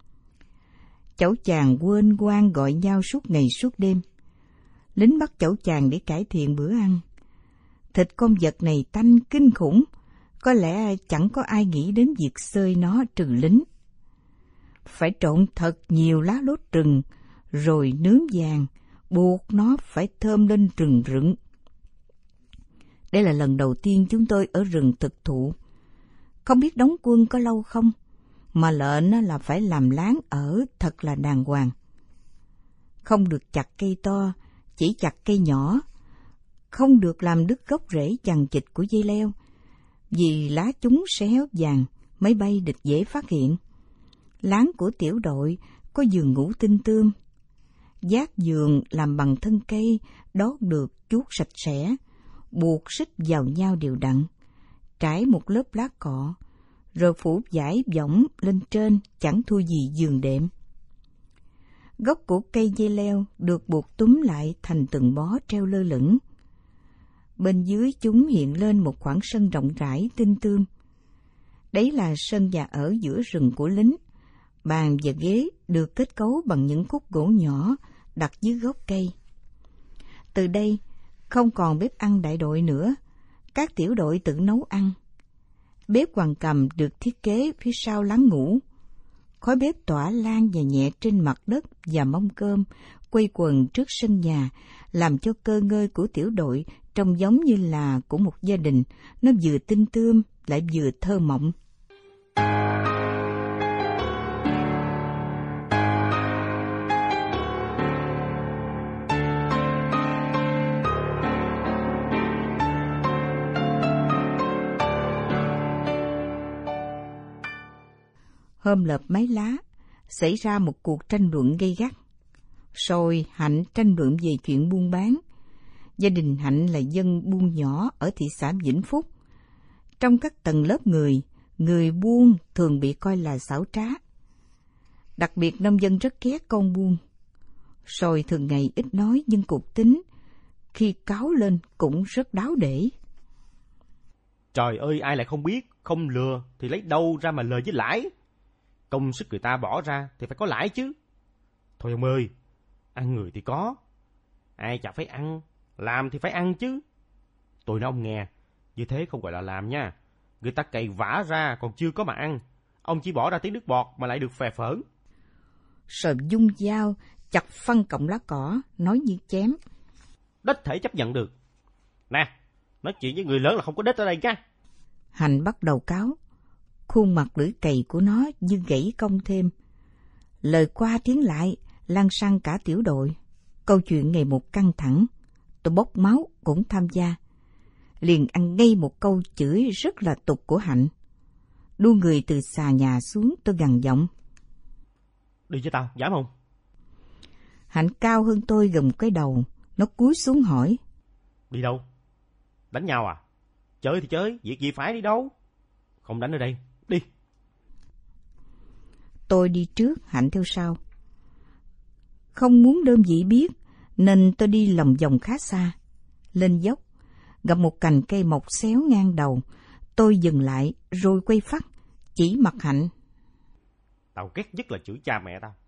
Chẩu chàng quên quang gọi nhau suốt ngày suốt đêm. Lính bắt chẩu chàng để cải thiện bữa ăn. Thịt con vật này tanh kinh khủng, có lẽ chẳng có ai nghĩ đến việc xơi nó trừ lính. Phải trộn thật nhiều lá lốt rừng, rồi nướng vàng, buộc nó phải thơm lên rừng rựng. Đây là lần đầu tiên chúng tôi ở rừng thực thụ. Không biết đóng quân có lâu không, mà lệnh là phải làm láng ở thật là đàng hoàng. Không được chặt cây to, chỉ chặt cây nhỏ. Không được làm đứt gốc rễ chằng chịt của dây leo, vì lá chúng sẽ héo vàng, máy bay địch dễ phát hiện. Láng của tiểu đội có giường ngủ tinh tươm. Giác giường làm bằng thân cây, đốt được chuốt sạch sẽ, buộc xích vào nhau đều đặn, trải một lớp lá cọ, rồi phủ vải võng lên trên, chẳng thua gì giường đệm. Gốc của cây dây leo được buộc túm lại thành từng bó treo lơ lửng. Bên dưới chúng hiện lên một khoảng sân rộng rãi tinh tươm. Đấy là sân nhà ở giữa rừng của lính. Bàn và ghế được kết cấu bằng những khúc gỗ nhỏ đặt dưới gốc cây. Từ đây, không còn bếp ăn đại đội nữa, các tiểu đội tự nấu ăn. Bếp hoàng cầm được thiết kế phía sau láng ngủ. Khói bếp tỏa lan và nhẹ trên mặt đất và mâm cơm quây quần trước sân nhà, làm cho cơ ngơi của tiểu đội trông giống như là của một gia đình, nó vừa tinh tươm lại vừa thơ mộng. Hôm lợp mái lá, xảy ra một cuộc tranh luận gay gắt. Rồi Hạnh tranh luận về chuyện buôn bán. Gia đình Hạnh là dân buôn nhỏ ở thị xã Vĩnh Phúc. Trong các tầng lớp người, người buôn thường bị coi là xảo trá. Đặc biệt nông dân rất ghét con buôn. Rồi thường ngày ít nói nhưng cục tính, khi cáu lên cũng rất đáo để. Trời ơi, ai lại không biết, không lừa thì lấy đâu ra mà lời với lãi. Công sức người ta bỏ ra thì phải có lãi chứ. Thôi ông ơi, ăn người thì có, ai chả phải ăn, làm thì phải ăn chứ. Tôi nói ông nghe, như thế không gọi là làm nha. Người ta cày vả ra còn chưa có mà ăn, ông chỉ bỏ ra tí nước bọt mà lại được phè phỡn. Rồi dung dao chặt phân cọng lá cỏ, nói như chém. Đích thể chấp nhận được. Nè, nói chuyện với người lớn là không có đích ở đây nha. Hành bắt đầu cáo. Khuôn mặt lưỡi cày của nó như gãy cong thêm. Lời qua tiếng lại lan sang cả tiểu đội. Câu chuyện ngày một căng thẳng. Tôi bốc máu cũng tham gia. Liền ăn ngay một câu chửi rất là tục của Hạnh. Đu người từ xà nhà xuống, tôi gằn giọng. Đi với tao, dám không? Hạnh cao hơn tôi gần một cái đầu. Nó cúi xuống hỏi. Đi đâu? Đánh nhau à? Chơi thì chơi, việc gì phải đi đâu? Không đánh ở đây, đi. Tôi đi trước, Hạnh theo sau. Không muốn đơn vị biết, nên tôi đi lòng vòng khá xa. Lên dốc, gặp một cành cây mọc xéo ngang đầu. Tôi dừng lại, rồi quay phắt, chỉ mặt Hạnh. Tao ghét nhất là chửi cha mẹ tao.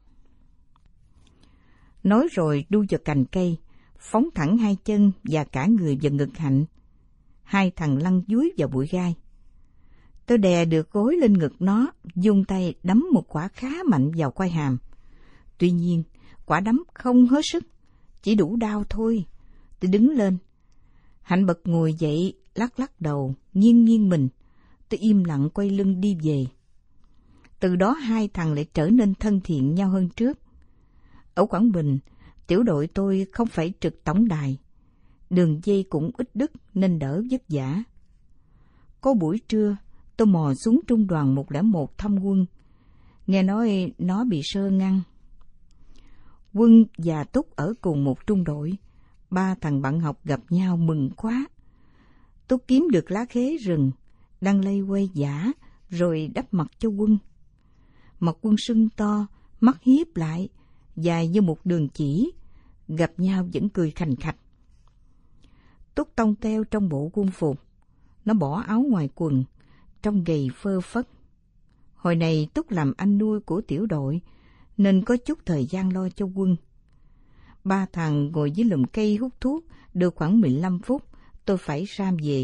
Nói rồi đu vào cành cây, phóng thẳng hai chân và cả người vào ngực Hạnh. Hai thằng lăn dúi vào bụi gai. Tôi đè được gối lên ngực nó, dùng tay đấm một quả khá mạnh vào quai hàm. Tuy nhiên, quả đấm không hết sức, chỉ đủ đau thôi. Tôi đứng lên. Hạnh bật ngồi dậy, lắc lắc đầu, nghiêng nghiêng mình. Tôi im lặng quay lưng đi về. Từ đó hai thằng lại trở nên thân thiện nhau hơn trước. Ở Quảng Bình, tiểu đội tôi không phải trực tổng đài. Đường dây cũng ít đứt nên đỡ vất vả. Có buổi trưa, tôi mò xuống trung đoàn một không một thăm Quân. Nghe nói nó bị sơ ngăn. Quân và Túc ở cùng một trung đội. Ba thằng bạn học gặp nhau mừng quá. Túc kiếm được lá khế rừng, đang lây quay giả, rồi đắp mặt cho Quân. Mặt Quân sưng to, mắt hiếp lại, dài như một đường chỉ, gặp nhau vẫn cười khành khạch. Túc tông teo trong bộ quân phục, nó bỏ áo ngoài quần, trông gầy phơ phất. Hồi này Túc làm anh nuôi của tiểu đội, nên có chút thời gian lo cho Quân. Ba thằng ngồi dưới lùm cây hút thuốc, được khoảng mười lăm phút, tôi phải ra về.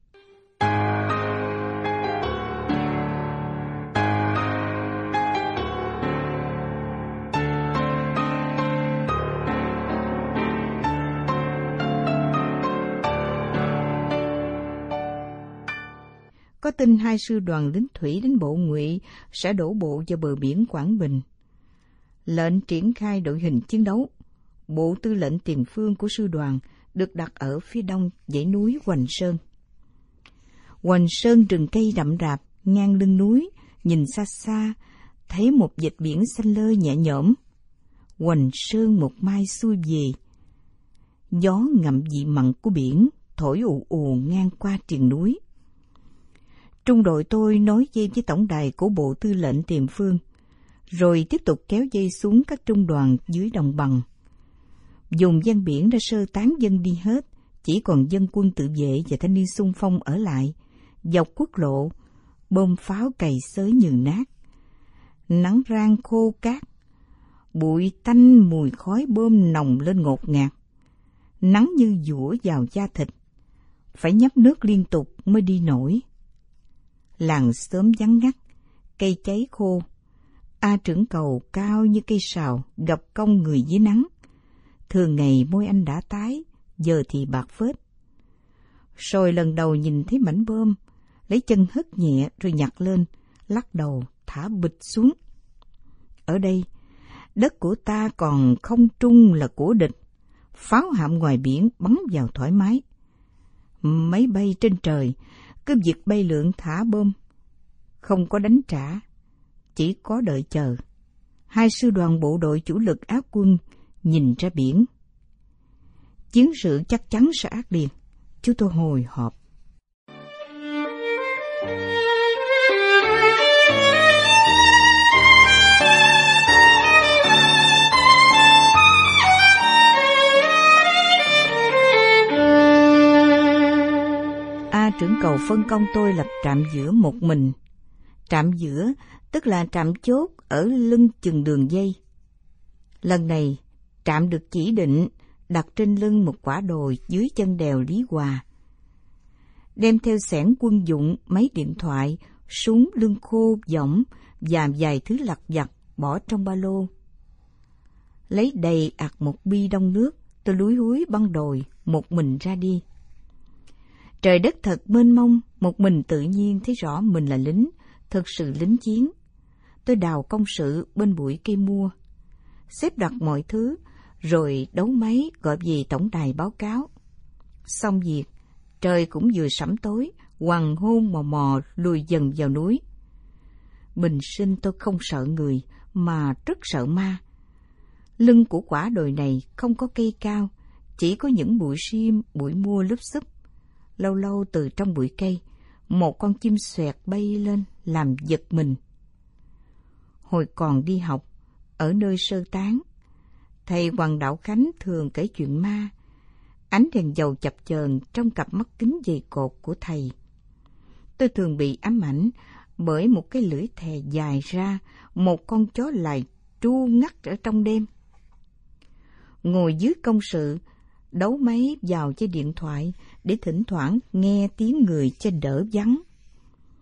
Có tin hai sư đoàn lính thủy đến bộ Ngụy sẽ đổ bộ vào bờ biển Quảng Bình. Lệnh triển khai đội hình chiến đấu. Bộ tư lệnh tiền phương của sư đoàn được đặt ở phía đông dãy núi Hoành Sơn. Hoành Sơn rừng cây rậm rạp ngang lưng núi, nhìn xa xa thấy một vệt biển xanh lơ nhẹ nhõm. Hoành Sơn một mai xuôi về. Gió ngậm vị mặn của biển thổi ù ù ngang qua triền núi. Trung đội tôi nối dây với tổng đài của bộ tư lệnh tiền phương, rồi tiếp tục kéo dây xuống các trung đoàn dưới đồng bằng. Vùng ven biển đã sơ tán dân đi hết, chỉ còn dân quân tự vệ và thanh niên xung phong ở lại, dọc quốc lộ, bom pháo cày xới nhừ nát. Nắng rang khô cát, bụi tanh mùi khói bom nồng lên ngột ngạt. Nắng như giũa vào da thịt, phải nhấp nước liên tục mới đi nổi. Làng xóm vắng ngắt, cây cháy khô. A Trưởng Cầu cao như cây sào gặp cong người dưới nắng. Thường ngày môi anh đã tái, giờ thì bạc phết. Rồi lần đầu nhìn thấy mảnh bom, lấy chân hất nhẹ rồi nhặt lên, lắc đầu thả bịch xuống. Ở đây, đất của ta còn không trung là của địch. Pháo hạm ngoài biển bắn vào thoải mái. Máy bay trên trời cứ việc bay lượn thả bom, không có đánh trả, chỉ có đợi chờ. Hai sư đoàn bộ đội chủ lực Á quân nhìn ra biển. Chiến sự chắc chắn sẽ ác liệt. Chúng tôi hồi hộp. A Trưởng Cầu phân công tôi lập trạm giữa một mình. Trạm giữa tức là trạm chốt ở lưng chừng đường dây. Lần này, trạm được chỉ định đặt trên lưng một quả đồi dưới chân đèo Lý Hòa. Đem theo xẻng quân dụng, máy điện thoại, súng lưng khô, võng và vài thứ lặt vặt bỏ trong ba lô. Lấy đầy ặc một bi đông nước, tôi lúi húi băng đồi, một mình ra đi. Trời đất thật mênh mông, một mình tự nhiên thấy rõ mình là lính, thực sự lính chiến. Tôi đào công sự bên bụi cây mua, xếp đặt mọi thứ, rồi đấu máy gọi về tổng đài báo cáo. Xong việc, trời cũng vừa sẫm tối, hoàng hôn mò mò lùi dần vào núi. Bình sinh tôi không sợ người, mà rất sợ ma. Lưng của quả đồi này không có cây cao, chỉ có những bụi sim, bụi mua lúp xúp. Lâu lâu từ trong bụi cây, một con chim xoẹt bay lên làm giật mình. Hồi còn đi học, ở nơi sơ tán, thầy Hoàng Đạo Khánh thường kể chuyện ma. Ánh đèn dầu chập chờn trong cặp mắt kính dày cột của thầy. Tôi thường bị ám ảnh bởi một cái lưỡi thè dài ra, một con chó lài tru ngắt ở trong đêm. Ngồi dưới công sự, đấu máy vào chơi điện thoại để thỉnh thoảng nghe tiếng người cho đỡ vắng.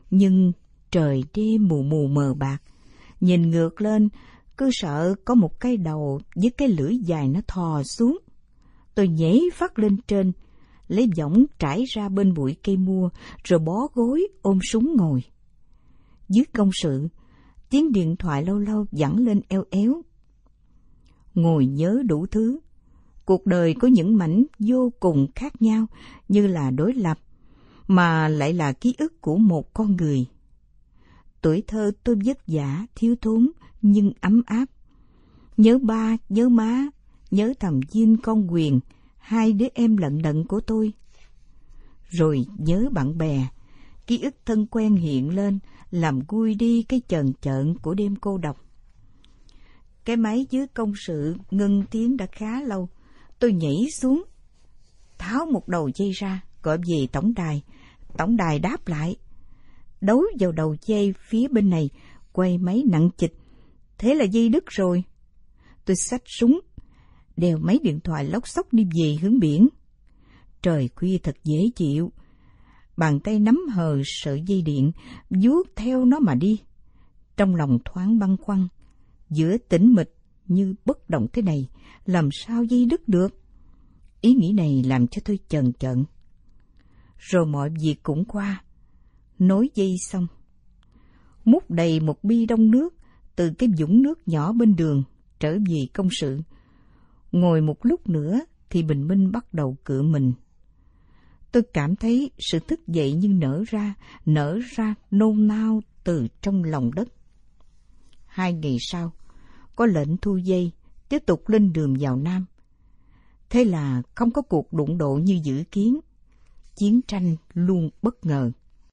Nhưng trời đêm mù mù mờ bạc, nhìn ngược lên, cứ sợ có một cái đầu với cái lưỡi dài nó thò xuống. Tôi nhảy phát lên trên, lấy võng trải ra bên bụi cây mua, rồi bó gối ôm súng ngồi. Dưới công sự, tiếng điện thoại lâu lâu vẳng lên eo éo. Ngồi nhớ đủ thứ. Cuộc đời có những mảnh vô cùng khác nhau, như là đối lập, mà lại là ký ức của một con người. Tuổi thơ tôi vất vả, thiếu thốn, nhưng ấm áp. Nhớ ba, nhớ má, nhớ thầm Vinh con Quyền, hai đứa em lận đận của tôi. Rồi nhớ bạn bè, ký ức thân quen hiện lên, làm vui đi cái chờn chợn của đêm cô độc. Cái máy dưới công sự ngưng tiếng đã khá lâu. Tôi nhảy xuống, tháo một đầu dây ra, gọi về tổng đài. Tổng đài đáp lại. Đấu vào đầu dây phía bên này, quay máy nặng chịch. Thế là dây đứt rồi. Tôi xách súng, đeo máy điện thoại lóc xóc đi về hướng biển. Trời khuya thật dễ chịu. Bàn tay nắm hờ sợi dây điện, vuốt theo nó mà đi. Trong lòng thoáng băn khoăn, giữa tĩnh mịch như bất động thế này, làm sao dây đứt được? Ý nghĩ này làm cho tôi chần chận. Rồi mọi việc cũng qua. Nối dây xong, múc đầy một bi đông nước từ cái vũng nước nhỏ bên đường trở về công sự. Ngồi một lúc nữa thì bình minh bắt đầu cựa mình. Tôi cảm thấy sự thức dậy như nở ra, nở ra nôn nao từ trong lòng đất. Hai ngày sau, có lệnh thu dây, tiếp tục lên đường vào Nam. Thế là không có cuộc đụng độ như dự kiến. Chiến tranh luôn bất ngờ.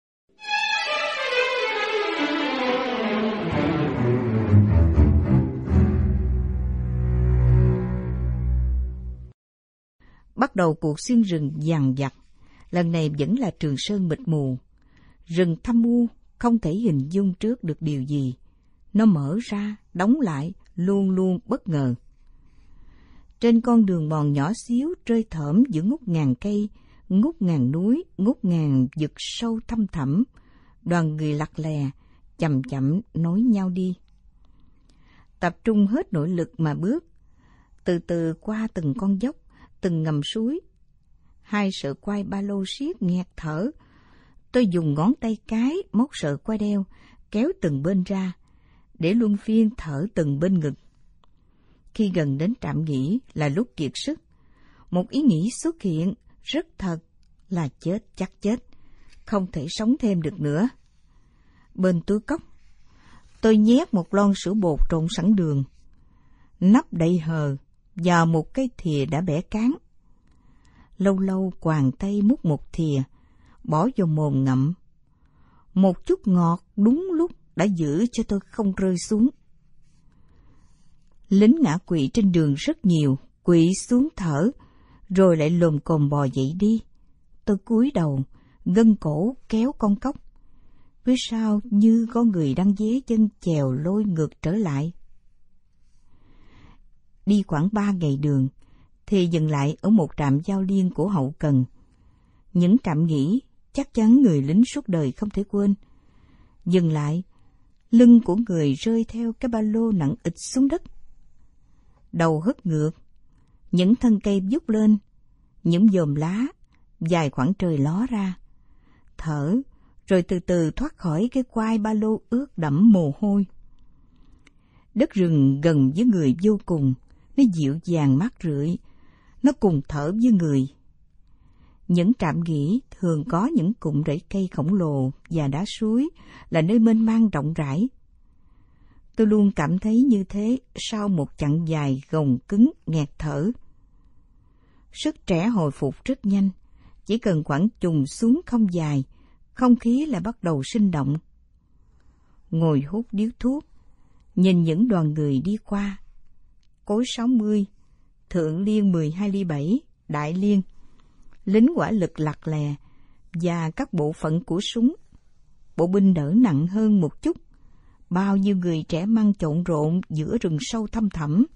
Bắt đầu cuộc xuyên rừng dằng dặc. Lần này vẫn là Trường Sơn mịt mù. Rừng thâm u, không thể hình dung trước được điều gì. Nó mở ra, đóng lại, luôn luôn bất ngờ. Trên con đường mòn nhỏ xíu rơi thởm giữa ngút ngàn cây, ngút ngàn núi, ngút ngàn vực sâu thăm thẳm, đoàn người lặt lè, chậm chậm nối nhau đi. Tập trung hết nội lực mà bước, từ từ qua từng con dốc, từng ngầm suối. Hai sợi quai ba lô siết nghẹt thở. Tôi dùng ngón tay cái móc sợi quai đeo, kéo từng bên ra, để luân phiên thở từng bên ngực. Khi gần đến trạm nghỉ là lúc kiệt sức. Một ý nghĩ xuất hiện rất thật là chết chắc chết, không thể sống thêm được nữa. Bên túi cốc, tôi nhét một lon sữa bột trộn sẵn đường, nắp đậy hờ vào một cái thìa đã bẻ cán. Lâu lâu quàng tay múc một thìa, bỏ vào mồm ngậm. Một chút ngọt đúng lúc đã giữ cho tôi không rơi xuống. Lính ngã quỵ trên đường rất nhiều, quỵ xuống thở, rồi lại lồm cồm bò dậy đi. Tôi cúi đầu, gân cổ kéo con cốc. Phía sau như có người đang dế chân chèo lôi ngược trở lại. Đi khoảng ba ngày đường, thì dừng lại ở một trạm giao liên của hậu cần. Những trạm nghỉ chắc chắn người lính suốt đời không thể quên. Dừng lại, lưng của người rơi theo cái ba lô nặng ịch xuống đất. Đầu hất ngược, những thân cây vút lên, những chòm lá dài khoảng trời ló ra. Thở, rồi từ từ thoát khỏi cái quai ba lô ướt đẫm mồ hôi. Đất rừng gần với người vô cùng, nó dịu dàng mát rượi, nó cùng thở với người. Những trạm nghỉ thường có những cụm rễ cây khổng lồ và đá suối là nơi mênh mang rộng rãi. Tôi luôn cảm thấy như thế sau một chặng dài gồng cứng nghẹt thở. Sức trẻ hồi phục rất nhanh, chỉ cần khoảng chùng xuống không dài, không khí lại bắt đầu sinh động. Ngồi hút điếu thuốc, nhìn những đoàn người đi qua. Cối sáu mươi, Thượng Liên mười hai ly bảy, Đại Liên, lính hỏa lực lặt lè và các bộ phận của súng. Bộ binh đỡ nặng hơn một chút. Bao nhiêu người trẻ măng trộn rộn giữa rừng sâu thăm thẳm.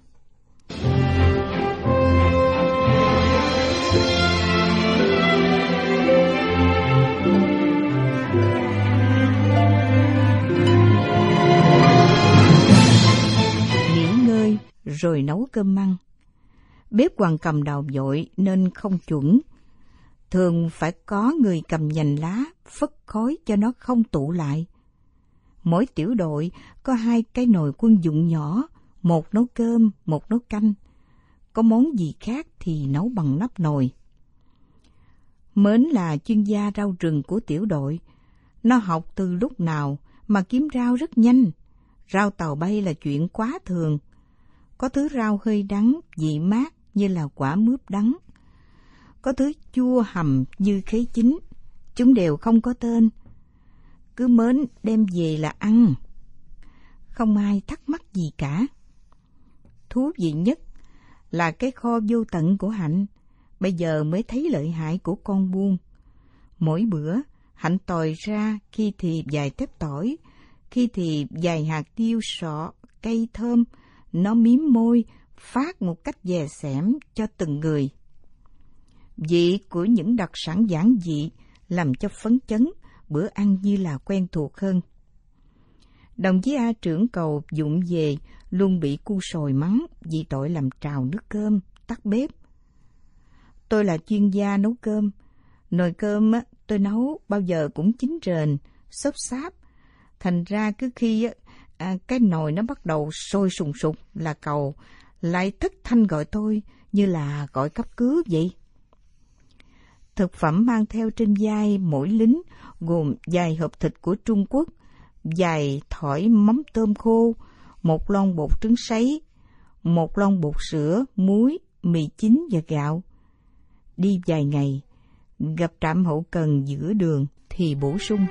rồi nấu cơm măng. Bếp Hoàng Cầm đào vội nên không chuẩn. Thường phải có người cầm nhành lá phất khói cho nó không tụ lại. Mỗi tiểu đội có hai cái nồi quân dụng nhỏ, một nấu cơm, một nấu canh. Có món gì khác thì nấu bằng nắp nồi. Mến là chuyên gia rau rừng của tiểu đội. Nó học từ lúc nào mà kiếm rau rất nhanh. Rau tàu bay là chuyện quá thường. Có thứ rau hơi đắng, vị mát như là quả mướp đắng. Có thứ chua hầm như khế chín. Chúng đều không có tên. Cứ Mến đem về là ăn. Không ai thắc mắc gì cả. Thú vị nhất là cái kho vô tận của Hạnh. Bây giờ mới thấy lợi hại của con buôn. Mỗi bữa, Hạnh tòi ra khi thì vài tép tỏi, khi thì vài hạt tiêu sọ, cây thơm. Nó miếm môi, phát một cách dè xẻm cho từng người. Vị của những đặc sản giản dị làm cho phấn chấn, bữa ăn như là quen thuộc hơn. Đồng chí A trưởng cầu dụng về luôn bị cu sồi mắng vì tội làm trào nước cơm, tắt bếp. Tôi là chuyên gia nấu cơm. Nồi cơm á, tôi nấu bao giờ cũng chín rền, xốp xáp. Thành ra cứ khi á, à, cái nồi nó bắt đầu sôi sùng sục là cậu lại thất thanh gọi tôi như là gọi cấp cứu vậy. Thực phẩm mang theo trên vai mỗi lính gồm vài hộp thịt của Trung Quốc, vài thỏi mắm tôm khô, một lon bột trứng sấy, một lon bột sữa, muối, mì chính và gạo. Đi vài ngày, gặp trạm hậu cần giữa đường thì bổ sung.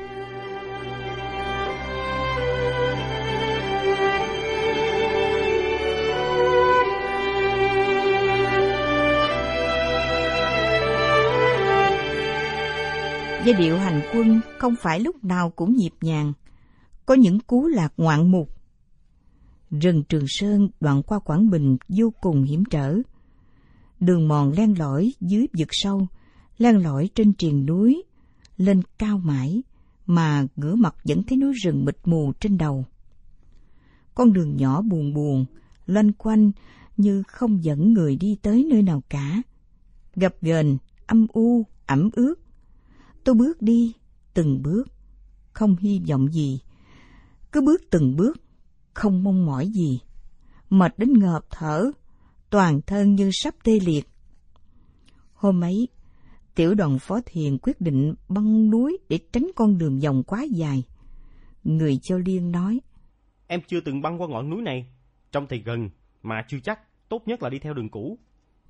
Giai điệu hành quân không phải lúc nào cũng nhịp nhàng, có những cú lạc ngoạn mục. Rừng Trường Sơn đoạn qua Quảng Bình vô cùng hiểm trở. Đường mòn len lỏi dưới vực sâu, len lỏi trên triền núi, lên cao mãi, mà ngửa mặt vẫn thấy núi rừng mịt mù trên đầu. Con đường nhỏ buồn buồn, loanh quanh như không dẫn người đi tới nơi nào cả. Gập ghềnh, âm u, ẩm ướt. Tôi bước đi, từng bước, không hy vọng gì. Cứ bước từng bước, không mong mỏi gì. Mệt đến ngợp thở, toàn thân như sắp tê liệt. Hôm ấy, tiểu đoàn Phó Thiền quyết định băng núi để tránh con đường vòng quá dài. Người Châu Liên nói: Em chưa từng băng qua ngọn núi này, trông thì gần mà chưa chắc, tốt nhất là đi theo đường cũ.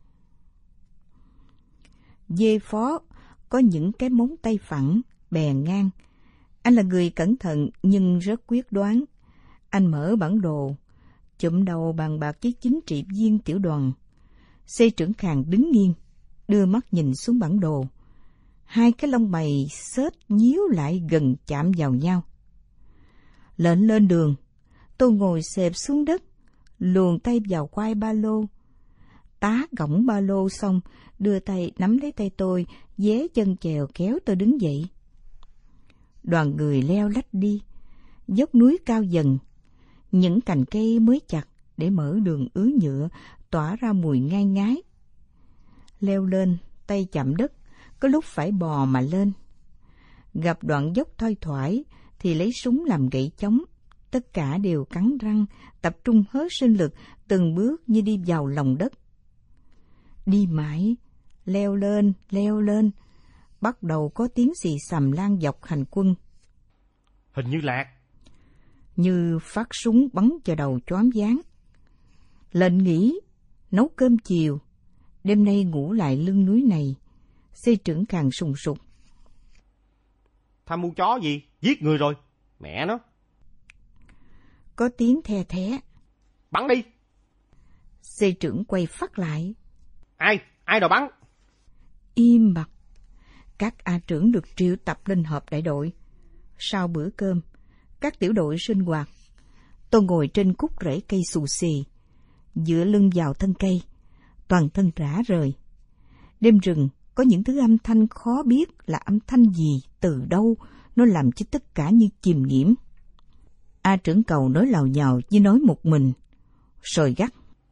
Dê Phó có những cái móng tay phẳng, bè ngang. Anh là người cẩn thận nhưng rất quyết đoán. Anh mở bản đồ, chụm đầu bàn bạc với chính trị viên tiểu đoàn. Xê trưởng Khàng đứng nghiêng, đưa mắt nhìn xuống bản đồ. Hai cái lông mày xết nhíu lại gần chạm vào nhau. Lệnh lên đường, tôi ngồi xẹp xuống đất, luồn tay vào quai ba lô. Tá gõng ba lô xong, đưa tay nắm lấy tay tôi, vé chân chèo kéo tôi đứng dậy. Đoàn người leo lách đi, dốc núi cao dần. Những cành cây mới chặt để mở đường ứ nhựa, tỏa ra mùi ngai ngái. Leo lên, tay chạm đất, có lúc phải bò mà lên. Gặp đoạn dốc thoai thoải thì lấy súng làm gậy chống. Tất cả đều cắn răng, tập trung hết sinh lực, từng bước như đi vào lòng đất. Đi mãi, leo lên, leo lên, bắt đầu có tiếng xì xầm lan dọc hành quân. Hình như lạc. Như phát súng bắn vào đầu choáng váng. Lệnh nghỉ, nấu cơm chiều, đêm nay ngủ lại lưng núi này. Xê trưởng Khàng sùng sục. Tham mưu chó gì, giết người rồi, mẹ nó. Có tiếng the thé. Bắn đi. Xê trưởng quay phát lại. Ai, ai đòi bắn? Im bặt. Các A trưởng được triệu tập lên họp đại đội. Sau bữa cơm, các tiểu đội sinh hoạt. Tôi ngồi trên khúc rễ cây xù xì, dựa lưng vào thân cây, toàn thân rã rời. Đêm rừng có những thứ âm thanh khó biết là âm thanh gì, từ đâu, nó làm cho tất cả như chìm nghiễm. A trưởng Cầu nói lào nhào như nói một mình, rồi gắt.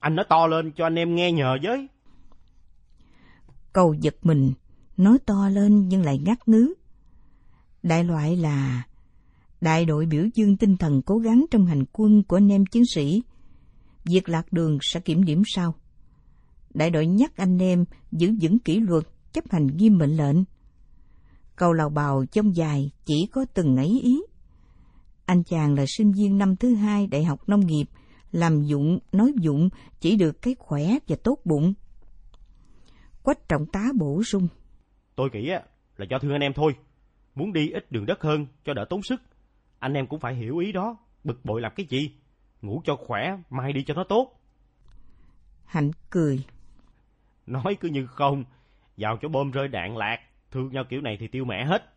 Anh nói to lên cho anh em nghe nhờ với. Cầu giật mình, nói to lên nhưng lại ngắt ngứ. Đại loại là đại đội biểu dương tinh thần cố gắng trong hành quân của anh em chiến sĩ. Việc lạc đường sẽ kiểm điểm sau. Đại đội nhắc anh em giữ vững kỷ luật, chấp hành nghiêm mệnh lệnh. Câu lào bào trong dài chỉ có từng ấy ý. Anh chàng là sinh viên năm thứ hai đại học nông nghiệp, làm dụng, nói dụng, chỉ được cái khỏe và tốt bụng. Quách trọng tá bổ sung. Tôi nghĩ là do thương anh em thôi. Muốn đi ít đường đất hơn cho đỡ tốn sức. Anh em cũng phải hiểu ý đó. Bực bội làm cái gì? Ngủ cho khỏe, mai đi cho nó tốt. Hạnh cười. Nói cứ như không. Vào chỗ bom rơi đạn lạc, thương nhau kiểu này thì tiêu mẹ hết.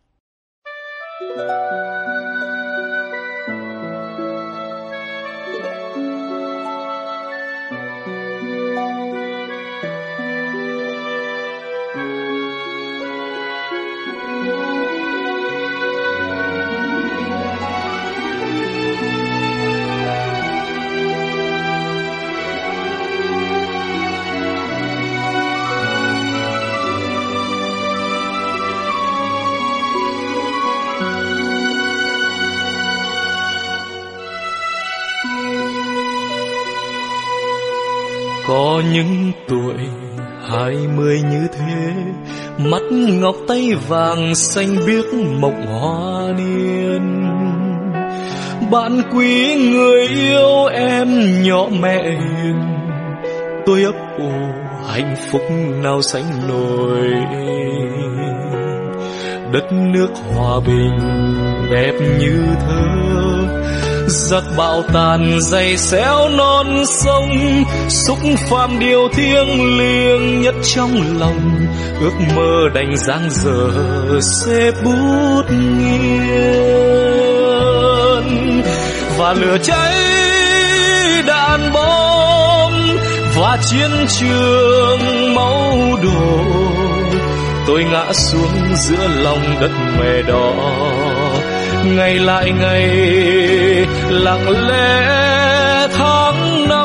Có những tuổi hai mươi như thế, mắt ngọc tay vàng xanh biếc mộng hoa niên. Bạn quý người yêu em nhỏ mẹ hiền, tôi ấp ủ hạnh phúc nào sánh nổi. Đất nước hòa bình đẹp như thơ, giặc bão tàn dày xéo non sông, xúc phạm điều thiêng liêng nhất trong lòng. Ước mơ đành dang dở xếp bút nghiêng, và lửa cháy đạn bom và chiến trường máu đổ. Tôi ngã xuống giữa lòng đất mẹ đỏ, ngày lại ngày lặng lẽ tháng năm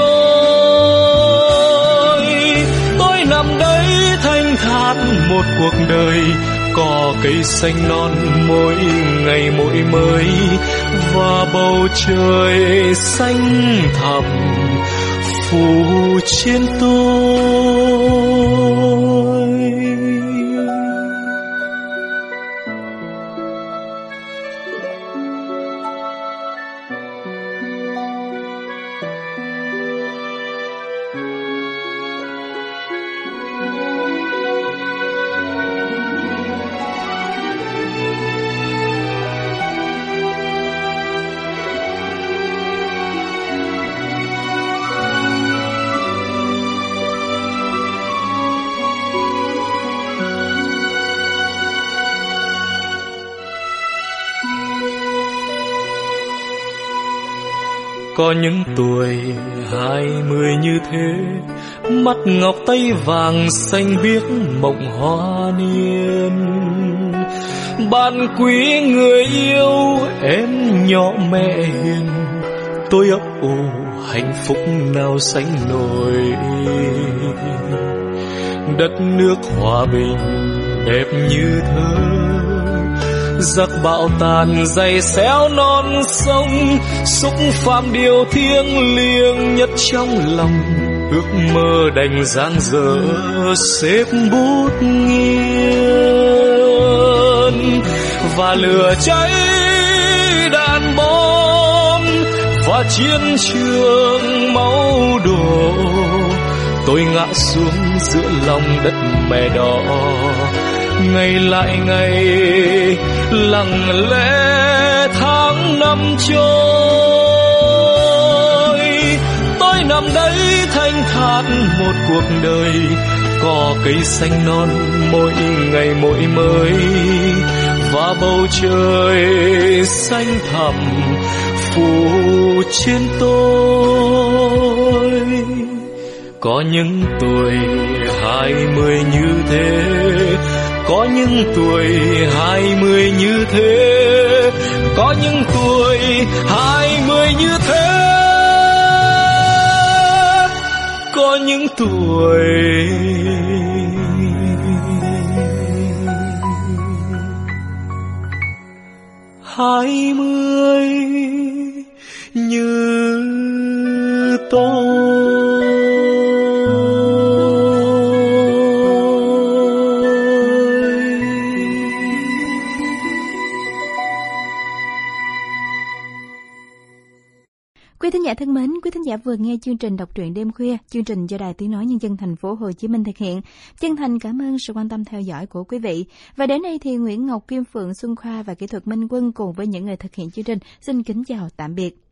trôi. Tôi nằm đấy thanh thản một cuộc đời, cỏ cây xanh non mỗi ngày mỗi mới, và bầu trời xanh thẳm phủ trên tôi. Có những tuổi hai mươi như thế, mắt ngọc tay vàng xanh biếc mộng hoa niên. Bạn quý người yêu em nhỏ mẹ hiền, tôi ấp ủ hạnh phúc nào sánh nổi. Đất nước hòa bình đẹp như thơ, giặc bão tàn dày xéo non sông, xúc phạm điều thiêng liêng nhất trong lòng. Ước mơ đành dang dở xếp bút nghiêng, và lửa cháy đạn bom và chiến trường máu đổ. Tôi ngã xuống giữa lòng đất mẹ đỏ, ngày lại ngày lặng lẽ tháng năm trôi. Tôi nằm đấy thanh thản một cuộc đời, cỏ cây xanh non mỗi ngày mỗi mới, và bầu trời xanh thẳm phủ trên tôi. Có những tuổi hai mươi như thế, có những tuổi hai mươi như thế, có những tuổi hai mươi như thế. những tuổi hai mươi như tôi. Quý thính giả thân mến, quý thính giả vừa nghe chương trình đọc truyện đêm khuya, chương trình do Đài Tiếng nói Nhân dân thành phố Hồ Chí Minh thực hiện. Chân thành cảm ơn sự quan tâm theo dõi của quý vị. Và đến đây thì Nguyễn Ngọc Kim Phượng, Xuân Khoa và kỹ thuật Minh Quân cùng với những người thực hiện chương trình xin kính chào tạm biệt.